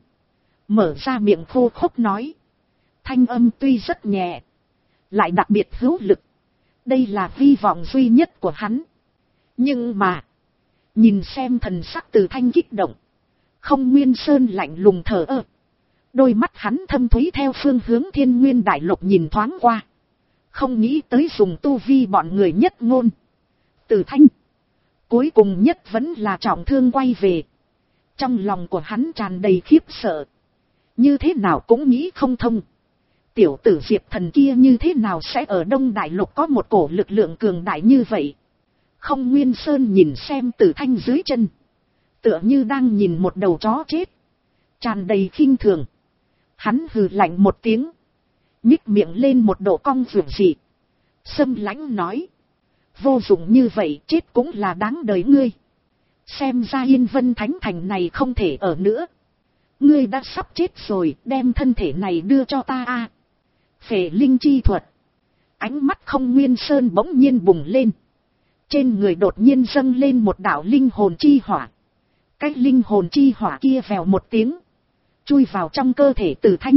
Mở ra miệng khô khốc nói. Thanh âm tuy rất nhẹ. Lại đặc biệt hữu lực. Đây là hy vọng duy nhất của hắn. Nhưng mà. Nhìn xem thần sắc Từ Thanh kích động. Không Nguyên Sơn lạnh lùng thở ơ. Đôi mắt hắn thâm thúy theo phương hướng Thiên Nguyên Đại Lục nhìn thoáng qua. Không nghĩ tới dùng tu vi bọn người Nhất Ngôn. Từ Thanh. Cuối cùng nhất vẫn là trọng thương quay về. Trong lòng của hắn tràn đầy khiếp sợ. Như thế nào cũng nghĩ không thông. Tiểu tử Diệp Thần kia như thế nào sẽ ở Đông Đại Lục có một cổ lực lượng cường đại như vậy. Không Nguyên Sơn nhìn xem Từ Thanh dưới chân. Tựa như đang nhìn một đầu chó chết. Tràn đầy khinh thường. Hắn hừ lạnh một tiếng. Nhích miệng lên một độ cong vượt dị. Sâm lãnh nói. Vô dụng như vậy chết cũng là đáng đời ngươi. Xem ra Yên Vân Thánh Thành này không thể ở nữa. Ngươi đã sắp chết rồi, đem thân thể này đưa cho ta a. Phệ linh chi thuật. Ánh mắt Không Nguyên Sơn bỗng nhiên bùng lên. Trên người đột nhiên dâng lên một đạo linh hồn chi hỏa. Cái linh hồn chi hỏa kia vèo một tiếng. Chui vào trong cơ thể Từ Thanh.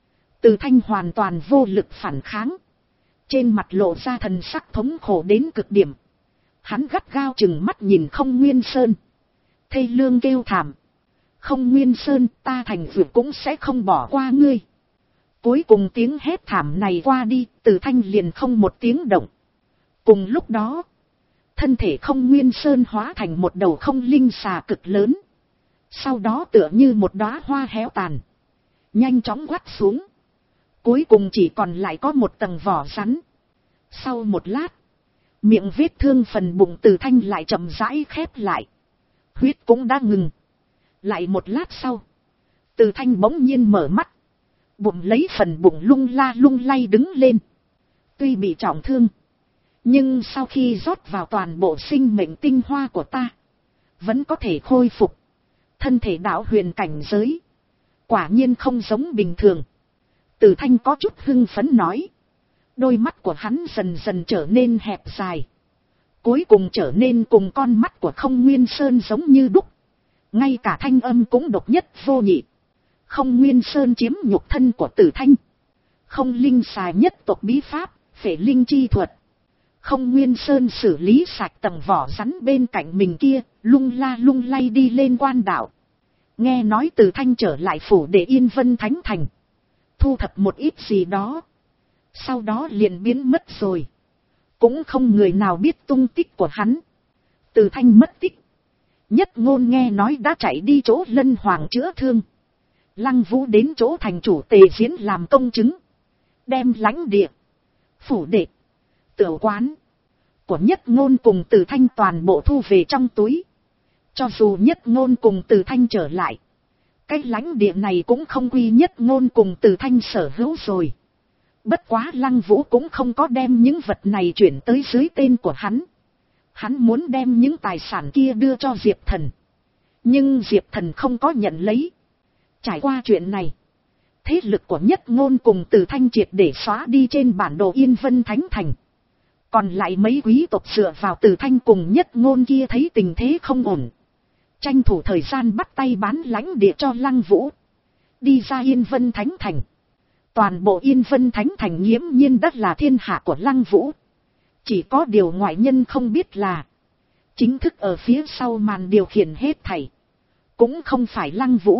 Từ Thanh hoàn toàn vô lực phản kháng. Trên mặt lộ ra thần sắc thống khổ đến cực điểm. Hắn gắt gao chừng mắt nhìn Không Nguyên Sơn. Thê lương kêu thảm. Không Nguyên Sơn, ta thành vượt cũng sẽ không bỏ qua ngươi. Cuối cùng tiếng hét thảm này qua đi, Từ Thanh liền không một tiếng động. Cùng lúc đó, thân thể Không Nguyên Sơn hóa thành một đầu không linh xà cực lớn. Sau đó tựa như một đóa hoa héo tàn. Nhanh chóng quắt xuống. Cuối cùng chỉ còn lại có một tầng vỏ rắn. Sau một lát, miệng vết thương phần bụng Từ Thanh lại chậm rãi khép lại. Huyết cũng đã ngừng. Lại một lát sau, Từ Thanh bỗng nhiên mở mắt. Bụng lấy phần bụng lung la lung lay đứng lên. Tuy bị trọng thương, nhưng sau khi rót vào toàn bộ sinh mệnh tinh hoa của ta, vẫn có thể khôi phục. Thân thể đạo huyền cảnh giới, quả nhiên không giống bình thường. Từ Thanh có chút hưng phấn nói. Đôi mắt của hắn dần dần trở nên hẹp dài. Cuối cùng trở nên cùng con mắt của Không Nguyên Sơn giống như đúc. Ngay cả thanh âm cũng độc nhất vô nhị. Không Nguyên Sơn chiếm nhục thân của Từ Thanh. Không linh xà nhất tộc bí pháp, phệ linh chi thuật. Không Nguyên Sơn xử lý sạch tầng vỏ rắn bên cạnh mình kia, lung la lung lay đi lên quan đạo. Nghe nói Từ Thanh trở lại phủ để Yên Vân Thánh Thành. Thu thập một ít gì đó. Sau đó liền biến mất rồi. Cũng không người nào biết tung tích của hắn. Từ Thanh mất tích. Nhất Ngôn nghe nói đã chạy đi chỗ Lân Hoàng chữa thương. Lăng Vũ đến chỗ thành chủ Tề Diễn làm công chứng. Đem lãnh địa, phủ đệ, tửu quán của Nhất Ngôn cùng Từ Thanh toàn bộ thu về trong túi. Cho dù Nhất Ngôn cùng Từ Thanh trở lại, cái lãnh địa này cũng không quy Nhất Ngôn cùng Từ Thanh sở hữu rồi. Bất quá Lăng Vũ cũng không có đem những vật này chuyển tới dưới tên của hắn. Hắn muốn đem những tài sản kia đưa cho Diệp Thần. Nhưng Diệp Thần không có nhận lấy. Trải qua chuyện này, thế lực của Nhất Ngôn cùng Từ Thanh triệt để xóa đi trên bản đồ Yên Vân Thánh Thành. Còn lại mấy quý tộc dựa vào Từ Thanh cùng Nhất Ngôn kia thấy tình thế không ổn. Tranh thủ thời gian bắt tay bán lãnh địa cho Lăng Vũ. Đi ra Yên Vân Thánh Thành. Toàn bộ Yên Vân Thánh Thành nghiễm nhiên đất là thiên hạ của Lăng Vũ. Chỉ có điều ngoại nhân không biết là, chính thức ở phía sau màn điều khiển hết thảy, cũng không phải Lăng Vũ,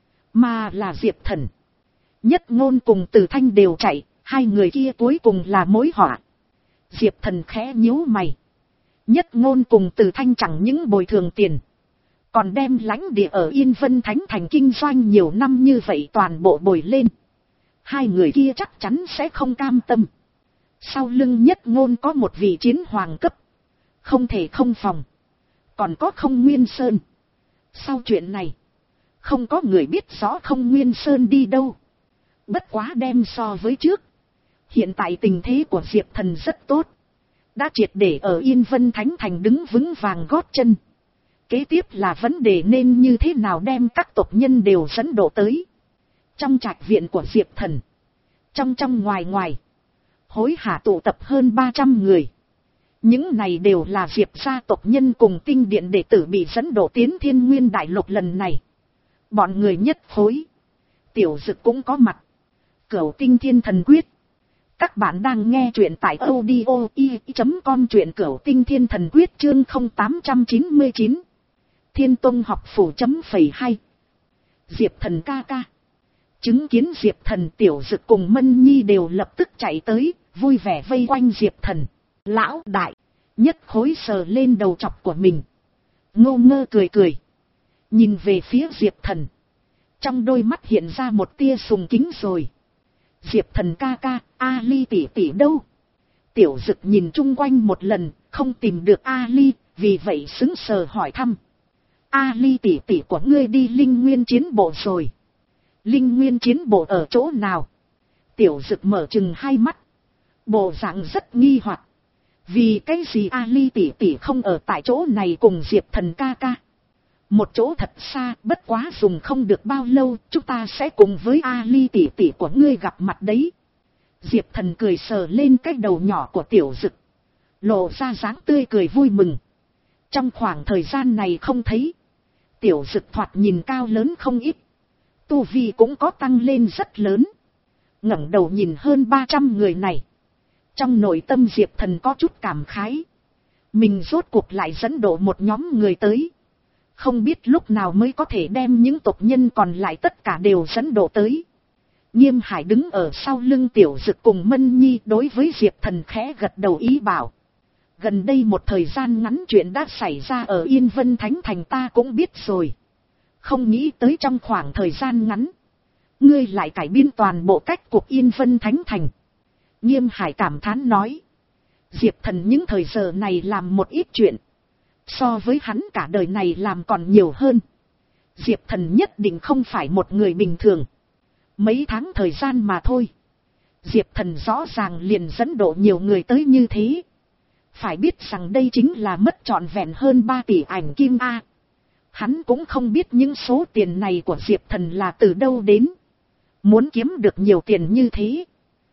mà là Diệp Thần. Nhất Ngôn cùng Từ Thanh đều chạy, hai người kia cuối cùng là mối họa. Diệp Thần khẽ nhíu mày. Nhất Ngôn cùng Từ Thanh chẳng những bồi thường tiền, còn đem lãnh địa ở Yên Vân Thánh Thành kinh doanh nhiều năm như vậy toàn bộ bồi lên. Hai người kia chắc chắn sẽ không cam tâm. Sau lưng Nhất Ngôn có một vị chiến hoàng cấp, không thể không phòng. Còn có Không Nguyên Sơn. Sau chuyện này, không có người biết rõ Không Nguyên Sơn đi đâu. Bất quá đem so với trước, hiện tại tình thế của Diệp Thần rất tốt. Đã triệt để ở Yên Vân Thánh Thành đứng vững vàng gót chân. Kế tiếp là vấn đề nên như thế nào đem các tộc nhân đều dẫn độ tới. Trong trạch viện của Diệp Thần, trong trong ngoài ngoài, hối hả tụ tập hơn ba trăm người. Những này đều là Diệp gia tộc nhân cùng tinh điện đệ tử bị dẫn độ tiến Thiên Nguyên Đại Lục lần này. Bọn người nhất phối. Tiểu Dực cũng có mặt. Cửu Tinh Thiên Thần Quyết. Các bạn đang nghe truyện tại audio i chấm com, truyện Cửu Tinh Thiên Thần Quyết chương không tám chín chín. Thiên Tông học phủ chấm phẩy hai. Diệp Thần ca ca. Chứng kiến Diệp Thần, Tiểu Dực cùng Mân Nhi đều lập tức chạy tới, vui vẻ vây quanh Diệp Thần. Lão đại, nhất khối sờ lên đầu chọc của mình. Ngô ngơ cười cười. Nhìn về phía Diệp Thần. Trong đôi mắt hiện ra một tia sùng kính rồi. Diệp Thần ca ca, Ali tỷ tỷ đâu? Tiểu Dực nhìn chung quanh một lần, không tìm được Ali, vì vậy sững sờ hỏi thăm. Ali tỷ tỷ của ngươi đi Linh Nguyên chiến bộ rồi. Linh Nguyên chiến bộ ở chỗ nào? Tiểu Dực mở chừng hai mắt. Bộ dạng rất nghi hoặc. Vì cái gì Ali tỷ tỷ không ở tại chỗ này cùng Diệp Thần ca ca? Một chỗ thật xa, bất quá dùng không được bao lâu, chúng ta sẽ cùng với Ali tỷ tỷ của ngươi gặp mặt đấy. Diệp Thần cười sờ lên cái đầu nhỏ của Tiểu Dực, lộ ra dáng tươi cười vui mừng. Trong khoảng thời gian này không thấy, Tiểu Dực thoạt nhìn cao lớn không ít, tu vi cũng có tăng lên rất lớn. Ngẩng đầu nhìn hơn ba trăm người này, trong nội tâm Diệp Thần có chút cảm khái. Mình rốt cuộc lại dẫn độ một nhóm người tới. Không biết lúc nào mới có thể đem những tộc nhân còn lại tất cả đều dẫn độ tới. Nghiêm Hải đứng ở sau lưng Tiểu Dực cùng Mân Nhi, đối với Diệp Thần khẽ gật đầu ý bảo. Gần đây một thời gian ngắn chuyện đã xảy ra ở Yên Vân Thánh Thành ta cũng biết rồi. Không nghĩ tới trong khoảng thời gian ngắn, ngươi lại cải biến toàn bộ cách cục Yên Vân Thánh Thành. Nghiêm Hải cảm thán nói. Diệp Thần những thời giờ này làm một ít chuyện, so với hắn cả đời này làm còn nhiều hơn. Diệp Thần nhất định không phải một người bình thường. Mấy tháng thời gian mà thôi, Diệp Thần rõ ràng liền dẫn độ nhiều người tới như thế. Phải biết rằng đây chính là mất trọn vẹn hơn ba tỷ ảnh kim A. Hắn cũng không biết những số tiền này của Diệp Thần là từ đâu đến. Muốn kiếm được nhiều tiền như thế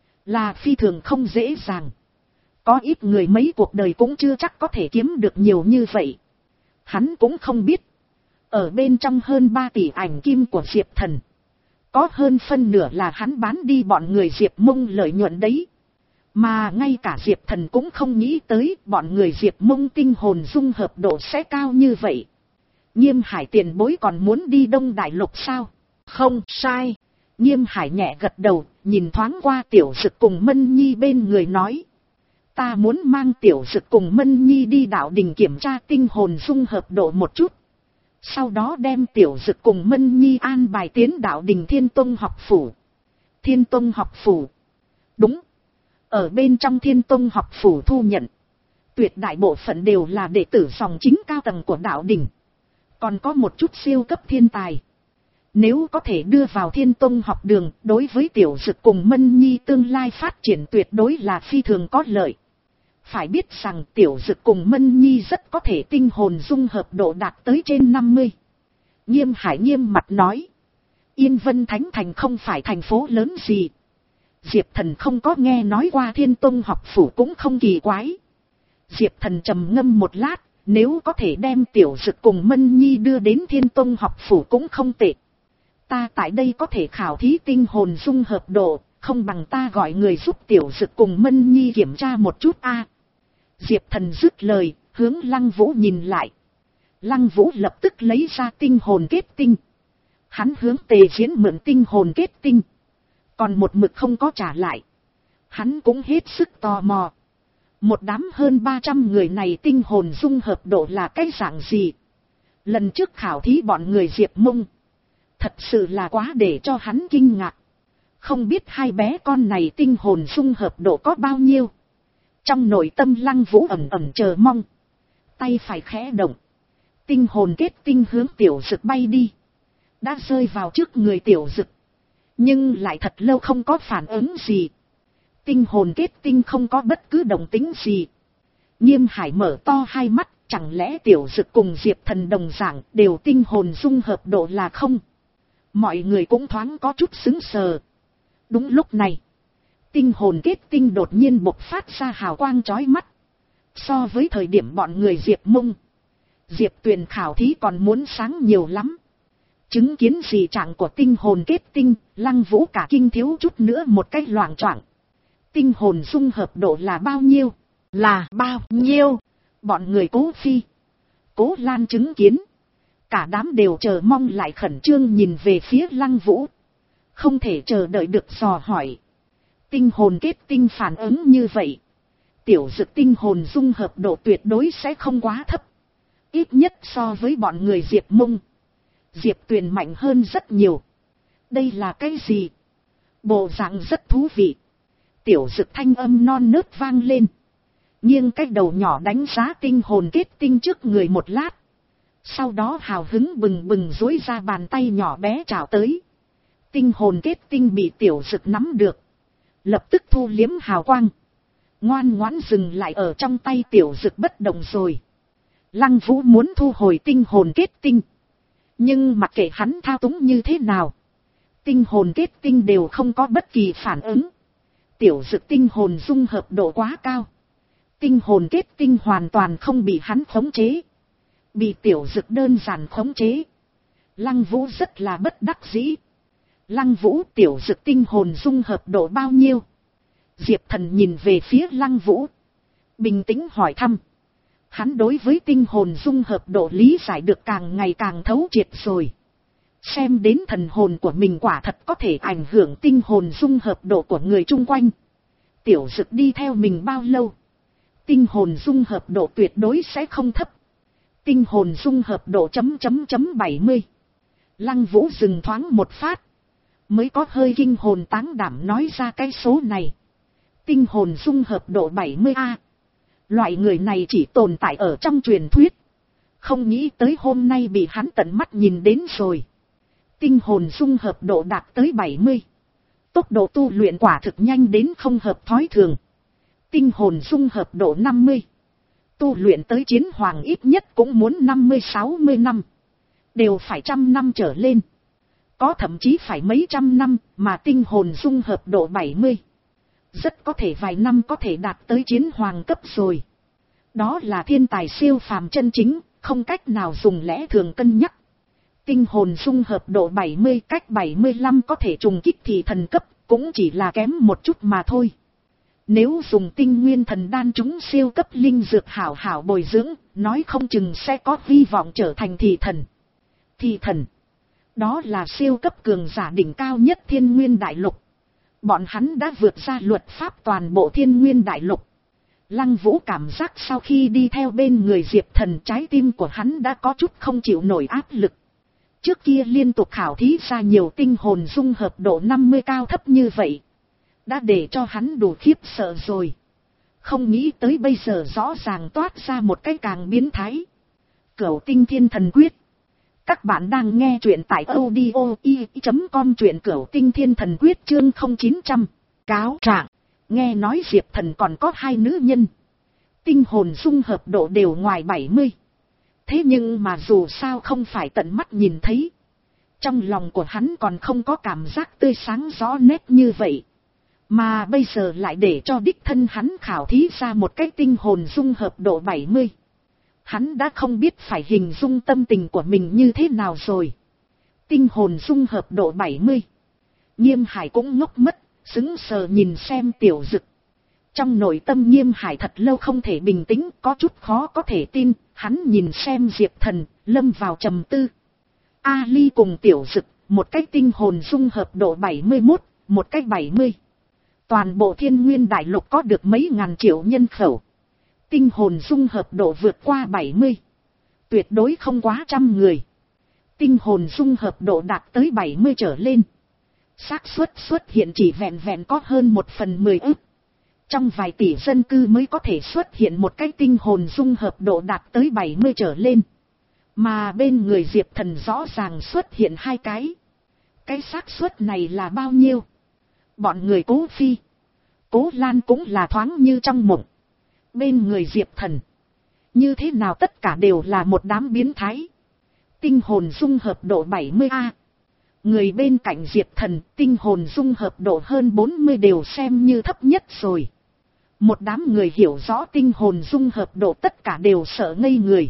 là phi thường không dễ dàng. Có ít người mấy cuộc đời cũng chưa chắc có thể kiếm được nhiều như vậy. Hắn cũng không biết, ở bên trong hơn ba tỷ ảnh kim của Diệp Thần, có hơn phân nửa là hắn bán đi bọn người Diệp Mông lợi nhuận đấy. Mà ngay cả Diệp Thần cũng không nghĩ tới bọn người Diệp Mông tinh hồn dung hợp độ sẽ cao như vậy. Nghiêm Hải tiền bối còn muốn đi Đông Đại Lục sao? Không sai. Nghiêm Hải nhẹ gật đầu, nhìn thoáng qua Tiểu Dực cùng Mân Nhi bên người nói. Ta muốn mang Tiểu Dực cùng Mân Nhi đi đạo đình kiểm tra tinh hồn dung hợp độ một chút. Sau đó đem Tiểu Dực cùng Mân Nhi an bài tiến đạo đình Thiên Tông học phủ. Thiên Tông học phủ. Đúng. Ở bên trong Thiên Tông học phủ thu nhận, tuyệt đại bộ phận đều là đệ tử dòng chính cao tầng của đạo đình. Còn có một chút siêu cấp thiên tài. Nếu có thể đưa vào Thiên Tông học đường, đối với Tiểu Dực cùng Mân Nhi tương lai phát triển tuyệt đối là phi thường có lợi. Phải biết rằng Tiểu Dực cùng Mân Nhi rất có thể tinh hồn dung hợp độ đạt tới trên năm mươi. Nghiêm Hải nghiêm mặt nói. Yên Vân Thánh Thành không phải thành phố lớn gì. Diệp Thần không có nghe nói qua Thiên Tông học phủ cũng không kỳ quái. Diệp Thần trầm ngâm một lát, nếu có thể đem Tiểu Dực cùng Mân Nhi đưa đến Thiên Tông học phủ cũng không tệ. Ta tại đây có thể khảo thí tinh hồn dung hợp độ, không bằng ta gọi người giúp Tiểu Dực cùng Mân Nhi kiểm tra một chút a. Diệp Thần dứt lời, hướng Lăng Vũ nhìn lại. Lăng Vũ lập tức lấy ra tinh hồn kết tinh. Hắn hướng Tề Diễn mượn tinh hồn kết tinh, còn một mực không có trả lại. Hắn cũng hết sức tò mò. Một đám hơn ba trăm người này tinh hồn dung hợp độ là cái dạng gì? Lần trước khảo thí bọn người Diệp Mông, thật sự là quá để cho hắn kinh ngạc. Không biết hai bé con này tinh hồn dung hợp độ có bao nhiêu. Trong nội tâm Lăng Vũ ẩm ẩm chờ mong. Tay phải khẽ động, tinh hồn kết tinh hướng Tiểu Dực bay đi. Đã rơi vào trước người Tiểu Dực, nhưng lại thật lâu không có phản ứng gì. Tinh hồn kết tinh không có bất cứ động tĩnh gì. Nghiêm Hải mở to hai mắt, chẳng lẽ Tiểu Dực cùng Diệp Thần đồng dạng đều tinh hồn dung hợp độ là không? Mọi người cũng thoáng có chút sững sờ. Đúng lúc này, tinh hồn kết tinh đột nhiên bộc phát ra hào quang chói mắt. So với thời điểm bọn người Diệp Mông, Diệp Tuyền khảo thí còn muốn sáng nhiều lắm. Chứng kiến dị trạng của tinh hồn kết tinh, Lăng Vũ cả kinh thiếu chút nữa một cách loạng choạng. Tinh hồn dung hợp độ là bao nhiêu? Là bao nhiêu? Bọn người Cố Phi, Cố Lan chứng kiến. Cả đám đều chờ mong lại khẩn trương nhìn về phía Lăng Vũ. Không thể chờ đợi được dò hỏi. Tinh hồn kết tinh phản ứng như vậy, tiểu dực tinh hồn dung hợp độ tuyệt đối sẽ không quá thấp. Ít nhất so với bọn người Diệp Mông, Diệp Tuyền mạnh hơn rất nhiều. Đây là cái gì? Bộ dạng rất thú vị. Tiểu dực thanh âm non nớt vang lên. Nghiêng cái đầu nhỏ đánh giá tinh hồn kết tinh trước người một lát. Sau đó hào hứng bừng bừng duỗi ra bàn tay nhỏ bé chào tới. Tinh hồn kết tinh bị tiểu dực nắm được, lập tức thu liếm hào quang, ngoan ngoãn dừng lại ở trong tay tiểu dực bất động rồi. Lăng Vũ muốn thu hồi tinh hồn kết tinh, nhưng mặc kệ hắn thao túng như thế nào, tinh hồn kết tinh đều không có bất kỳ phản ứng. Tiểu dực tinh hồn dung hợp độ quá cao, tinh hồn kết tinh hoàn toàn không bị hắn khống chế, bị tiểu dực đơn giản khống chế. Lăng Vũ rất là bất đắc dĩ. Lăng Vũ, tiểu dực tinh hồn dung hợp độ bao nhiêu? Diệp Thần nhìn về phía Lăng Vũ, bình tĩnh hỏi thăm. Hắn đối với tinh hồn dung hợp độ lý giải được càng ngày càng thấu triệt rồi. Xem đến thần hồn của mình quả thật có thể ảnh hưởng tinh hồn dung hợp độ của người chung quanh. Tiểu dực đi theo mình bao lâu, tinh hồn dung hợp độ tuyệt đối sẽ không thấp. Tinh hồn dung hợp độ chấm chấm chấm bảy mươi. Lăng Vũ dừng thoáng một phát, mới có hơi kinh hồn táng đảm nói ra cái số này. Tinh hồn dung hợp độ bảy mươi A. Loại người này chỉ tồn tại ở trong truyền thuyết. Không nghĩ tới hôm nay bị hắn tận mắt nhìn đến rồi. Tinh hồn dung hợp độ đạt tới bảy mươi. Tốc độ tu luyện quả thực nhanh đến không hợp thói thường. Tinh hồn dung hợp độ năm mươi. Tu luyện tới chiến hoàng ít nhất cũng muốn năm mươi sáu mươi năm. Đều phải trăm năm trở lên. Có thậm chí phải mấy trăm năm, mà tinh hồn dung hợp độ bảy mươi. Rất có thể vài năm có thể đạt tới chiến hoàng cấp rồi. Đó là thiên tài siêu phàm chân chính, không cách nào dùng lẽ thường cân nhắc. Tinh hồn dung hợp độ bảy mươi cách bảy mươi lăm có thể trùng kích thì thần cấp, cũng chỉ là kém một chút mà thôi. Nếu dùng tinh nguyên thần đan chúng siêu cấp linh dược hảo hảo bồi dưỡng, nói không chừng sẽ có hy vọng trở thành thị thần. Thị thần, đó là siêu cấp cường giả đỉnh cao nhất thiên nguyên đại lục. Bọn hắn đã vượt ra luật pháp toàn bộ thiên nguyên đại lục. Lăng Vũ cảm giác sau khi đi theo bên người Diệp Thần, trái tim của hắn đã có chút không chịu nổi áp lực. Trước kia liên tục khảo thí ra nhiều tinh hồn dung hợp độ năm mươi cao thấp như vậy, đã để cho hắn đủ khiếp sợ rồi. Không nghĩ tới bây giờ rõ ràng toát ra một cái càng biến thái. Cửu tinh thiên thần quyết. Các bạn đang nghe truyện tại audio i chấm com, truyện Cửu tinh thiên thần quyết chương không chín trăm. Cáo trạng. Nghe nói Diệp Thần còn có hai nữ nhân. Tinh hồn dung hợp độ đều ngoài bảy mươi. Thế nhưng mà dù sao không phải tận mắt nhìn thấy. Trong lòng của hắn còn không có cảm giác tươi sáng rõ nét như vậy. Mà bây giờ lại để cho đích thân hắn khảo thí ra một cái tinh hồn dung hợp độ bảy mươi. Hắn đã không biết phải hình dung tâm tình của mình như thế nào rồi. Tinh hồn dung hợp độ bảy mươi. Nghiêm Hải cũng ngốc mất, sững sờ nhìn xem tiểu dực. Trong nội tâm Nghiêm Hải thật lâu không thể bình tĩnh, có chút khó có thể tin. Hắn nhìn xem Diệp Thần, lâm vào trầm tư. Ali cùng tiểu dực, một cái tinh hồn dung hợp độ bảy mươi mốt, một cái bảy mươi. Toàn bộ thiên nguyên đại lục có được mấy ngàn triệu nhân khẩu. Tinh hồn dung hợp độ vượt qua bảy mươi. Tuyệt đối không quá trăm người. Tinh hồn dung hợp độ đạt tới bảy mươi trở lên. xác suất xuất hiện chỉ vẹn vẹn có hơn một phần mười ức. Trong vài tỷ dân cư mới có thể xuất hiện một cái tinh hồn dung hợp độ đạt tới bảy mươi trở lên. Mà bên người Diệp Thần rõ ràng xuất hiện hai cái. Cái xác suất này là bao nhiêu? Bọn người Cố Phi, Cố Lan cũng là thoáng như trong mộng. Bên người Diệp Thần, như thế nào tất cả đều là một đám biến thái. Tinh hồn dung hợp độ bảy mươi A. Người bên cạnh Diệp Thần, tinh hồn dung hợp độ hơn bốn mươi đều xem như thấp nhất rồi. Một đám người hiểu rõ tinh hồn dung hợp độ tất cả đều sợ ngây người.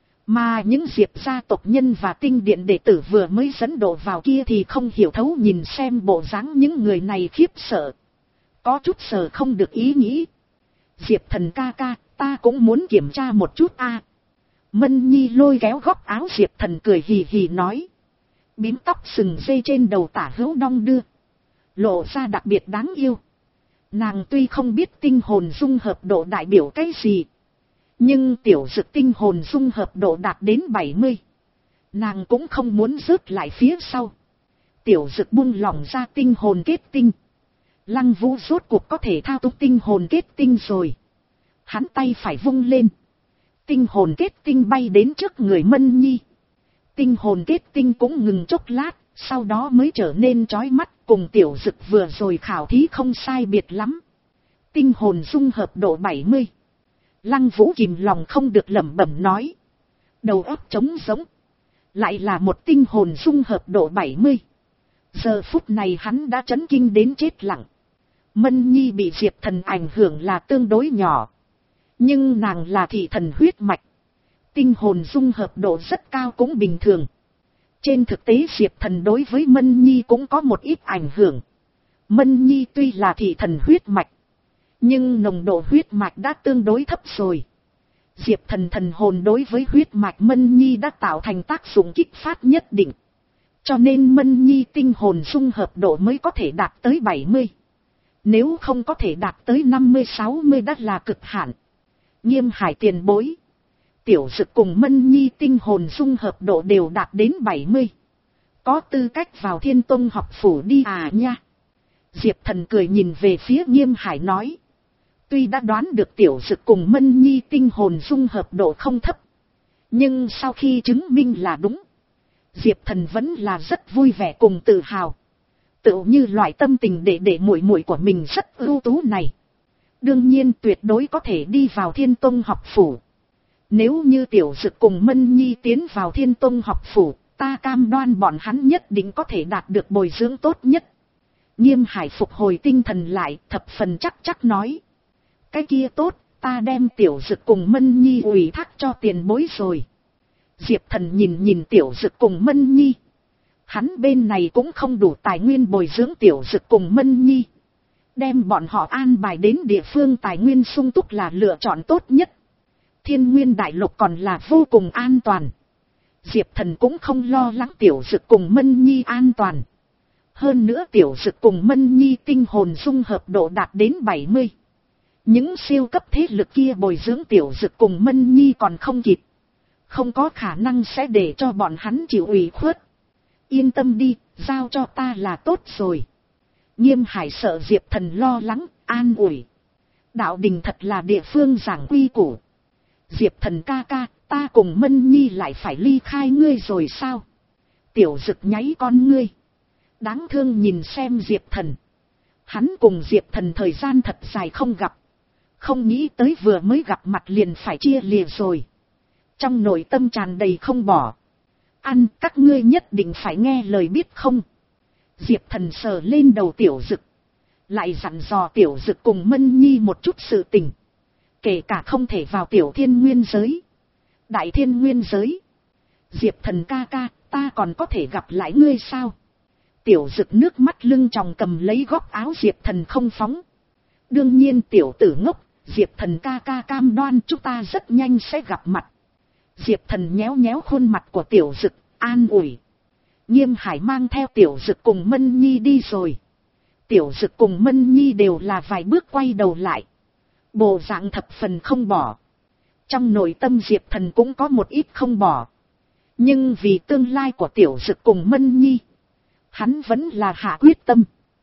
Mà những Diệp gia tộc nhân và tinh điện đệ tử vừa mới dẫn độ vào kia thì không hiểu thấu nhìn xem bộ dáng những người này khiếp sợ. Có chút sợ không được ý nghĩ. Diệp thần ca ca, ta cũng muốn kiểm tra một chút a. Mân Nhi lôi kéo góc áo Diệp thần cười hì hì nói. Bím tóc sừng dây trên đầu tả hữu đong đưa. Lộ ra đặc biệt đáng yêu. Nàng tuy không biết tinh hồn dung hợp độ đại biểu cái gì. Nhưng tiểu dực tinh hồn dung hợp độ đạt đến bảy mươi. Nàng cũng không muốn rớt lại phía sau. Tiểu dực buông lỏng ra tinh hồn kết tinh. Lăng Vũ rốt cuộc có thể thao túng tinh hồn kết tinh rồi. Hắn tay phải vung lên. Tinh hồn kết tinh bay đến trước người Mân Nhi. Tinh hồn kết tinh cũng ngừng chốc lát, sau đó mới trở nên chói mắt, cùng tiểu dực vừa rồi khảo thí không sai biệt lắm. Tinh hồn dung hợp độ bảy mươi. Lăng Vũ kìm lòng không được lẩm bẩm nói. Đầu óc trống rỗng. Lại là một tinh hồn dung hợp độ bảy mươi. Giờ phút này hắn đã chấn kinh đến chết lặng. Mân Nhi bị Diệp thần ảnh hưởng là tương đối nhỏ. Nhưng nàng là thị thần huyết mạch. Tinh hồn dung hợp độ rất cao cũng bình thường. Trên thực tế Diệp thần đối với Mân Nhi cũng có một ít ảnh hưởng. Mân Nhi tuy là thị thần huyết mạch. Nhưng nồng độ huyết mạch đã tương đối thấp rồi. Diệp thần thần hồn đối với huyết mạch Mân Nhi đã tạo thành tác dụng kích phát nhất định. Cho nên Mân Nhi tinh hồn dung hợp độ mới có thể đạt tới bảy mươi. Nếu không có thể đạt tới năm mươi sáu mươi đã là cực hạn. Nghiêm Hải tiền bối. Tiểu dực cùng Mân Nhi tinh hồn dung hợp độ đều đạt đến bảy mươi. Có tư cách vào Thiên Tông học phủ đi à nha. Diệp thần cười nhìn về phía Nghiêm Hải nói. Tuy đã đoán được tiểu dực cùng Mân Nhi tinh hồn dung hợp độ không thấp. Nhưng sau khi chứng minh là đúng. Diệp thần vẫn là rất vui vẻ cùng tự hào. Tự như loại tâm tình để để muội muội của mình rất ưu tú này. Đương nhiên tuyệt đối có thể đi vào Thiên Tông học phủ. Nếu như tiểu dực cùng Mân Nhi tiến vào Thiên Tông học phủ, ta cam đoan bọn hắn nhất định có thể đạt được bồi dưỡng tốt nhất. Nghiêm Hải phục hồi tinh thần lại, thập phần chắc chắc nói. Cái kia tốt, ta đem tiểu dực cùng Mân Nhi ủy thác cho tiền bối rồi. Diệp thần nhìn nhìn tiểu dực cùng Mân Nhi. Hắn bên này cũng không đủ tài nguyên bồi dưỡng tiểu dực cùng Mân Nhi. Đem bọn họ an bài đến địa phương tài nguyên sung túc là lựa chọn tốt nhất. Thiên Nguyên Đại Lục còn là vô cùng an toàn. Diệp thần cũng không lo lắng tiểu dực cùng Mân Nhi an toàn. Hơn nữa tiểu dực cùng Mân Nhi tinh hồn dung hợp độ đạt đến bảy mươi. Những siêu cấp thế lực kia bồi dưỡng tiểu dực cùng Mân Nhi còn không kịp. Không có khả năng sẽ để cho bọn hắn chịu ủy khuất. Yên tâm đi, giao cho ta là tốt rồi. Nghiêm Hải sợ Diệp thần lo lắng, an ủi. Đạo đình thật là địa phương giảng quy củ. Diệp thần ca ca, ta cùng Mân Nhi lại phải ly khai ngươi rồi sao? Tiểu dực nháy con ngươi. Đáng thương nhìn xem Diệp thần. Hắn cùng Diệp thần thời gian thật dài không gặp. Không nghĩ tới vừa mới gặp mặt liền phải chia lìa rồi. Trong nội tâm tràn đầy không bỏ. Ăn, các ngươi nhất định phải nghe lời biết không? Diệp thần sờ lên đầu tiểu dực. Lại dặn dò tiểu dực cùng Mân Nhi một chút sự tình. Kể cả không thể vào tiểu thiên nguyên giới. Đại thiên nguyên giới. Diệp thần ca ca, ta còn có thể gặp lại ngươi sao? Tiểu dực nước mắt lưng tròng cầm lấy góc áo Diệp thần không phóng. Đương nhiên tiểu tử ngốc, Diệp thần ca ca cam đoan chúng ta rất nhanh sẽ gặp mặt. Diệp thần nhéo nhéo khuôn mặt của tiểu dực, an ủi. Nghiêm Hải mang theo tiểu dực cùng Mân Nhi đi rồi. Tiểu dực cùng Mân Nhi đều là vài bước quay đầu lại. Bộ dạng thập phần không bỏ. Trong nội tâm Diệp thần cũng có một ít không bỏ. Nhưng vì tương lai của tiểu dực cùng Mân Nhi, hắn vẫn là hạ quyết tâm.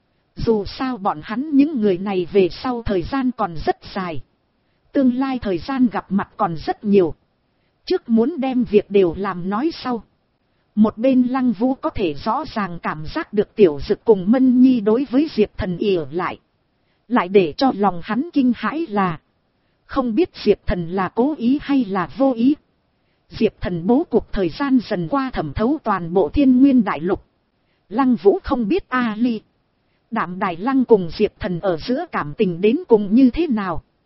Dù sao bọn hắn những người này về sau thời gian còn rất dài. Tương lai thời gian gặp mặt còn rất nhiều. Trước muốn đem việc đều làm nói sau. Một bên Lăng Vũ có thể rõ ràng cảm giác được tiểu dực cùng Mân Nhi đối với Diệp thần ỉa lại. Lại để cho lòng hắn kinh hãi là. Không biết Diệp thần là cố ý hay là vô ý. Diệp thần bố cục thời gian dần qua thẩm thấu toàn bộ Thiên Nguyên Đại Lục. Lăng Vũ không biết A Ly, Đạm Đài Lăng cùng Diệp thần ở giữa cảm tình đến cùng như thế nào.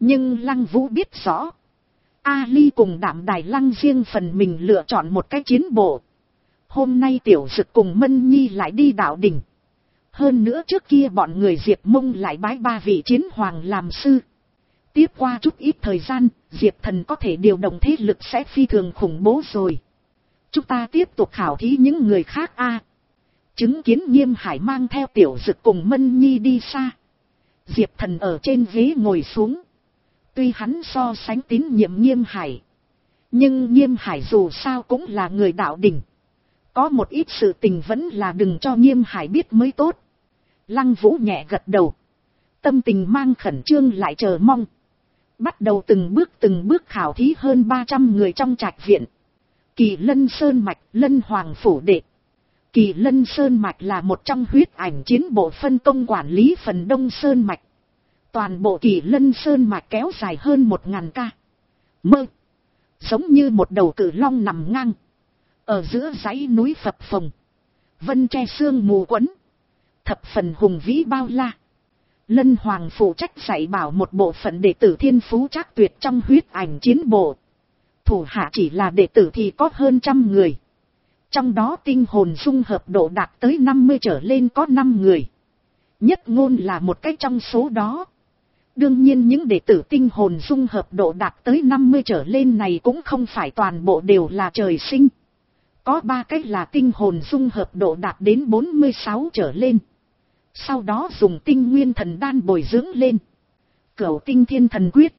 Nhưng Lăng Vũ biết rõ. Ali cùng Đạm Đài Lăng riêng phần mình lựa chọn một cái chiến bộ. Hôm nay Tiểu Dực cùng Mân Nhi lại đi đạo đỉnh. Hơn nữa trước kia bọn người Diệp Mông lại bái ba vị chiến hoàng làm sư. Tiếp qua chút ít thời gian, Diệp Thần có thể điều động thế lực sẽ phi thường khủng bố rồi. Chúng ta tiếp tục khảo thí những người khác a. Chứng kiến Nghiêm Hải mang theo Tiểu Dực cùng Mân Nhi đi xa. Diệp Thần ở trên ghế ngồi xuống. Tuy hắn so sánh tín nhiệm Nghiêm Hải. Nhưng Nghiêm Hải dù sao cũng là người đạo đỉnh. Có một ít sự tình vẫn là đừng cho Nghiêm Hải biết mới tốt. Lăng Vũ nhẹ gật đầu. Tâm tình mang khẩn trương lại chờ mong. Bắt đầu từng bước từng bước khảo thí hơn ba trăm người trong trạch viện. Kỳ Lân Sơn Mạch, Lân Hoàng Phủ Đệ. Kỳ Lân Sơn Mạch là một trong huyết ảnh chiến bộ phân công quản lý phần Đông Sơn Mạch. Toàn bộ Kỳ Lân Sơn Mạch kéo dài hơn một ngàn ca. Mơ. Giống như một đầu cự long nằm ngang. Ở giữa dãy núi phập phồng. Vân tre sương mù quấn. Thập phần hùng vĩ bao la. Lân Hoàng phụ trách dạy bảo một bộ phận đệ tử thiên phú trác tuyệt trong huyết ảnh chiến bộ. Thủ hạ chỉ là đệ tử thì có hơn trăm người. Trong đó tinh hồn dung hợp độ đạt tới năm mươi trở lên có năm người. Nhất Ngôn là một cái trong số đó. Đương nhiên những đệ tử tinh hồn dung hợp độ đạt tới năm mươi trở lên này cũng không phải toàn bộ đều là trời sinh. Có ba cách là tinh hồn dung hợp độ đạt đến bốn mươi sáu trở lên. Sau đó dùng tinh nguyên thần đan bồi dưỡng lên. Cửu tinh thiên thần quyết.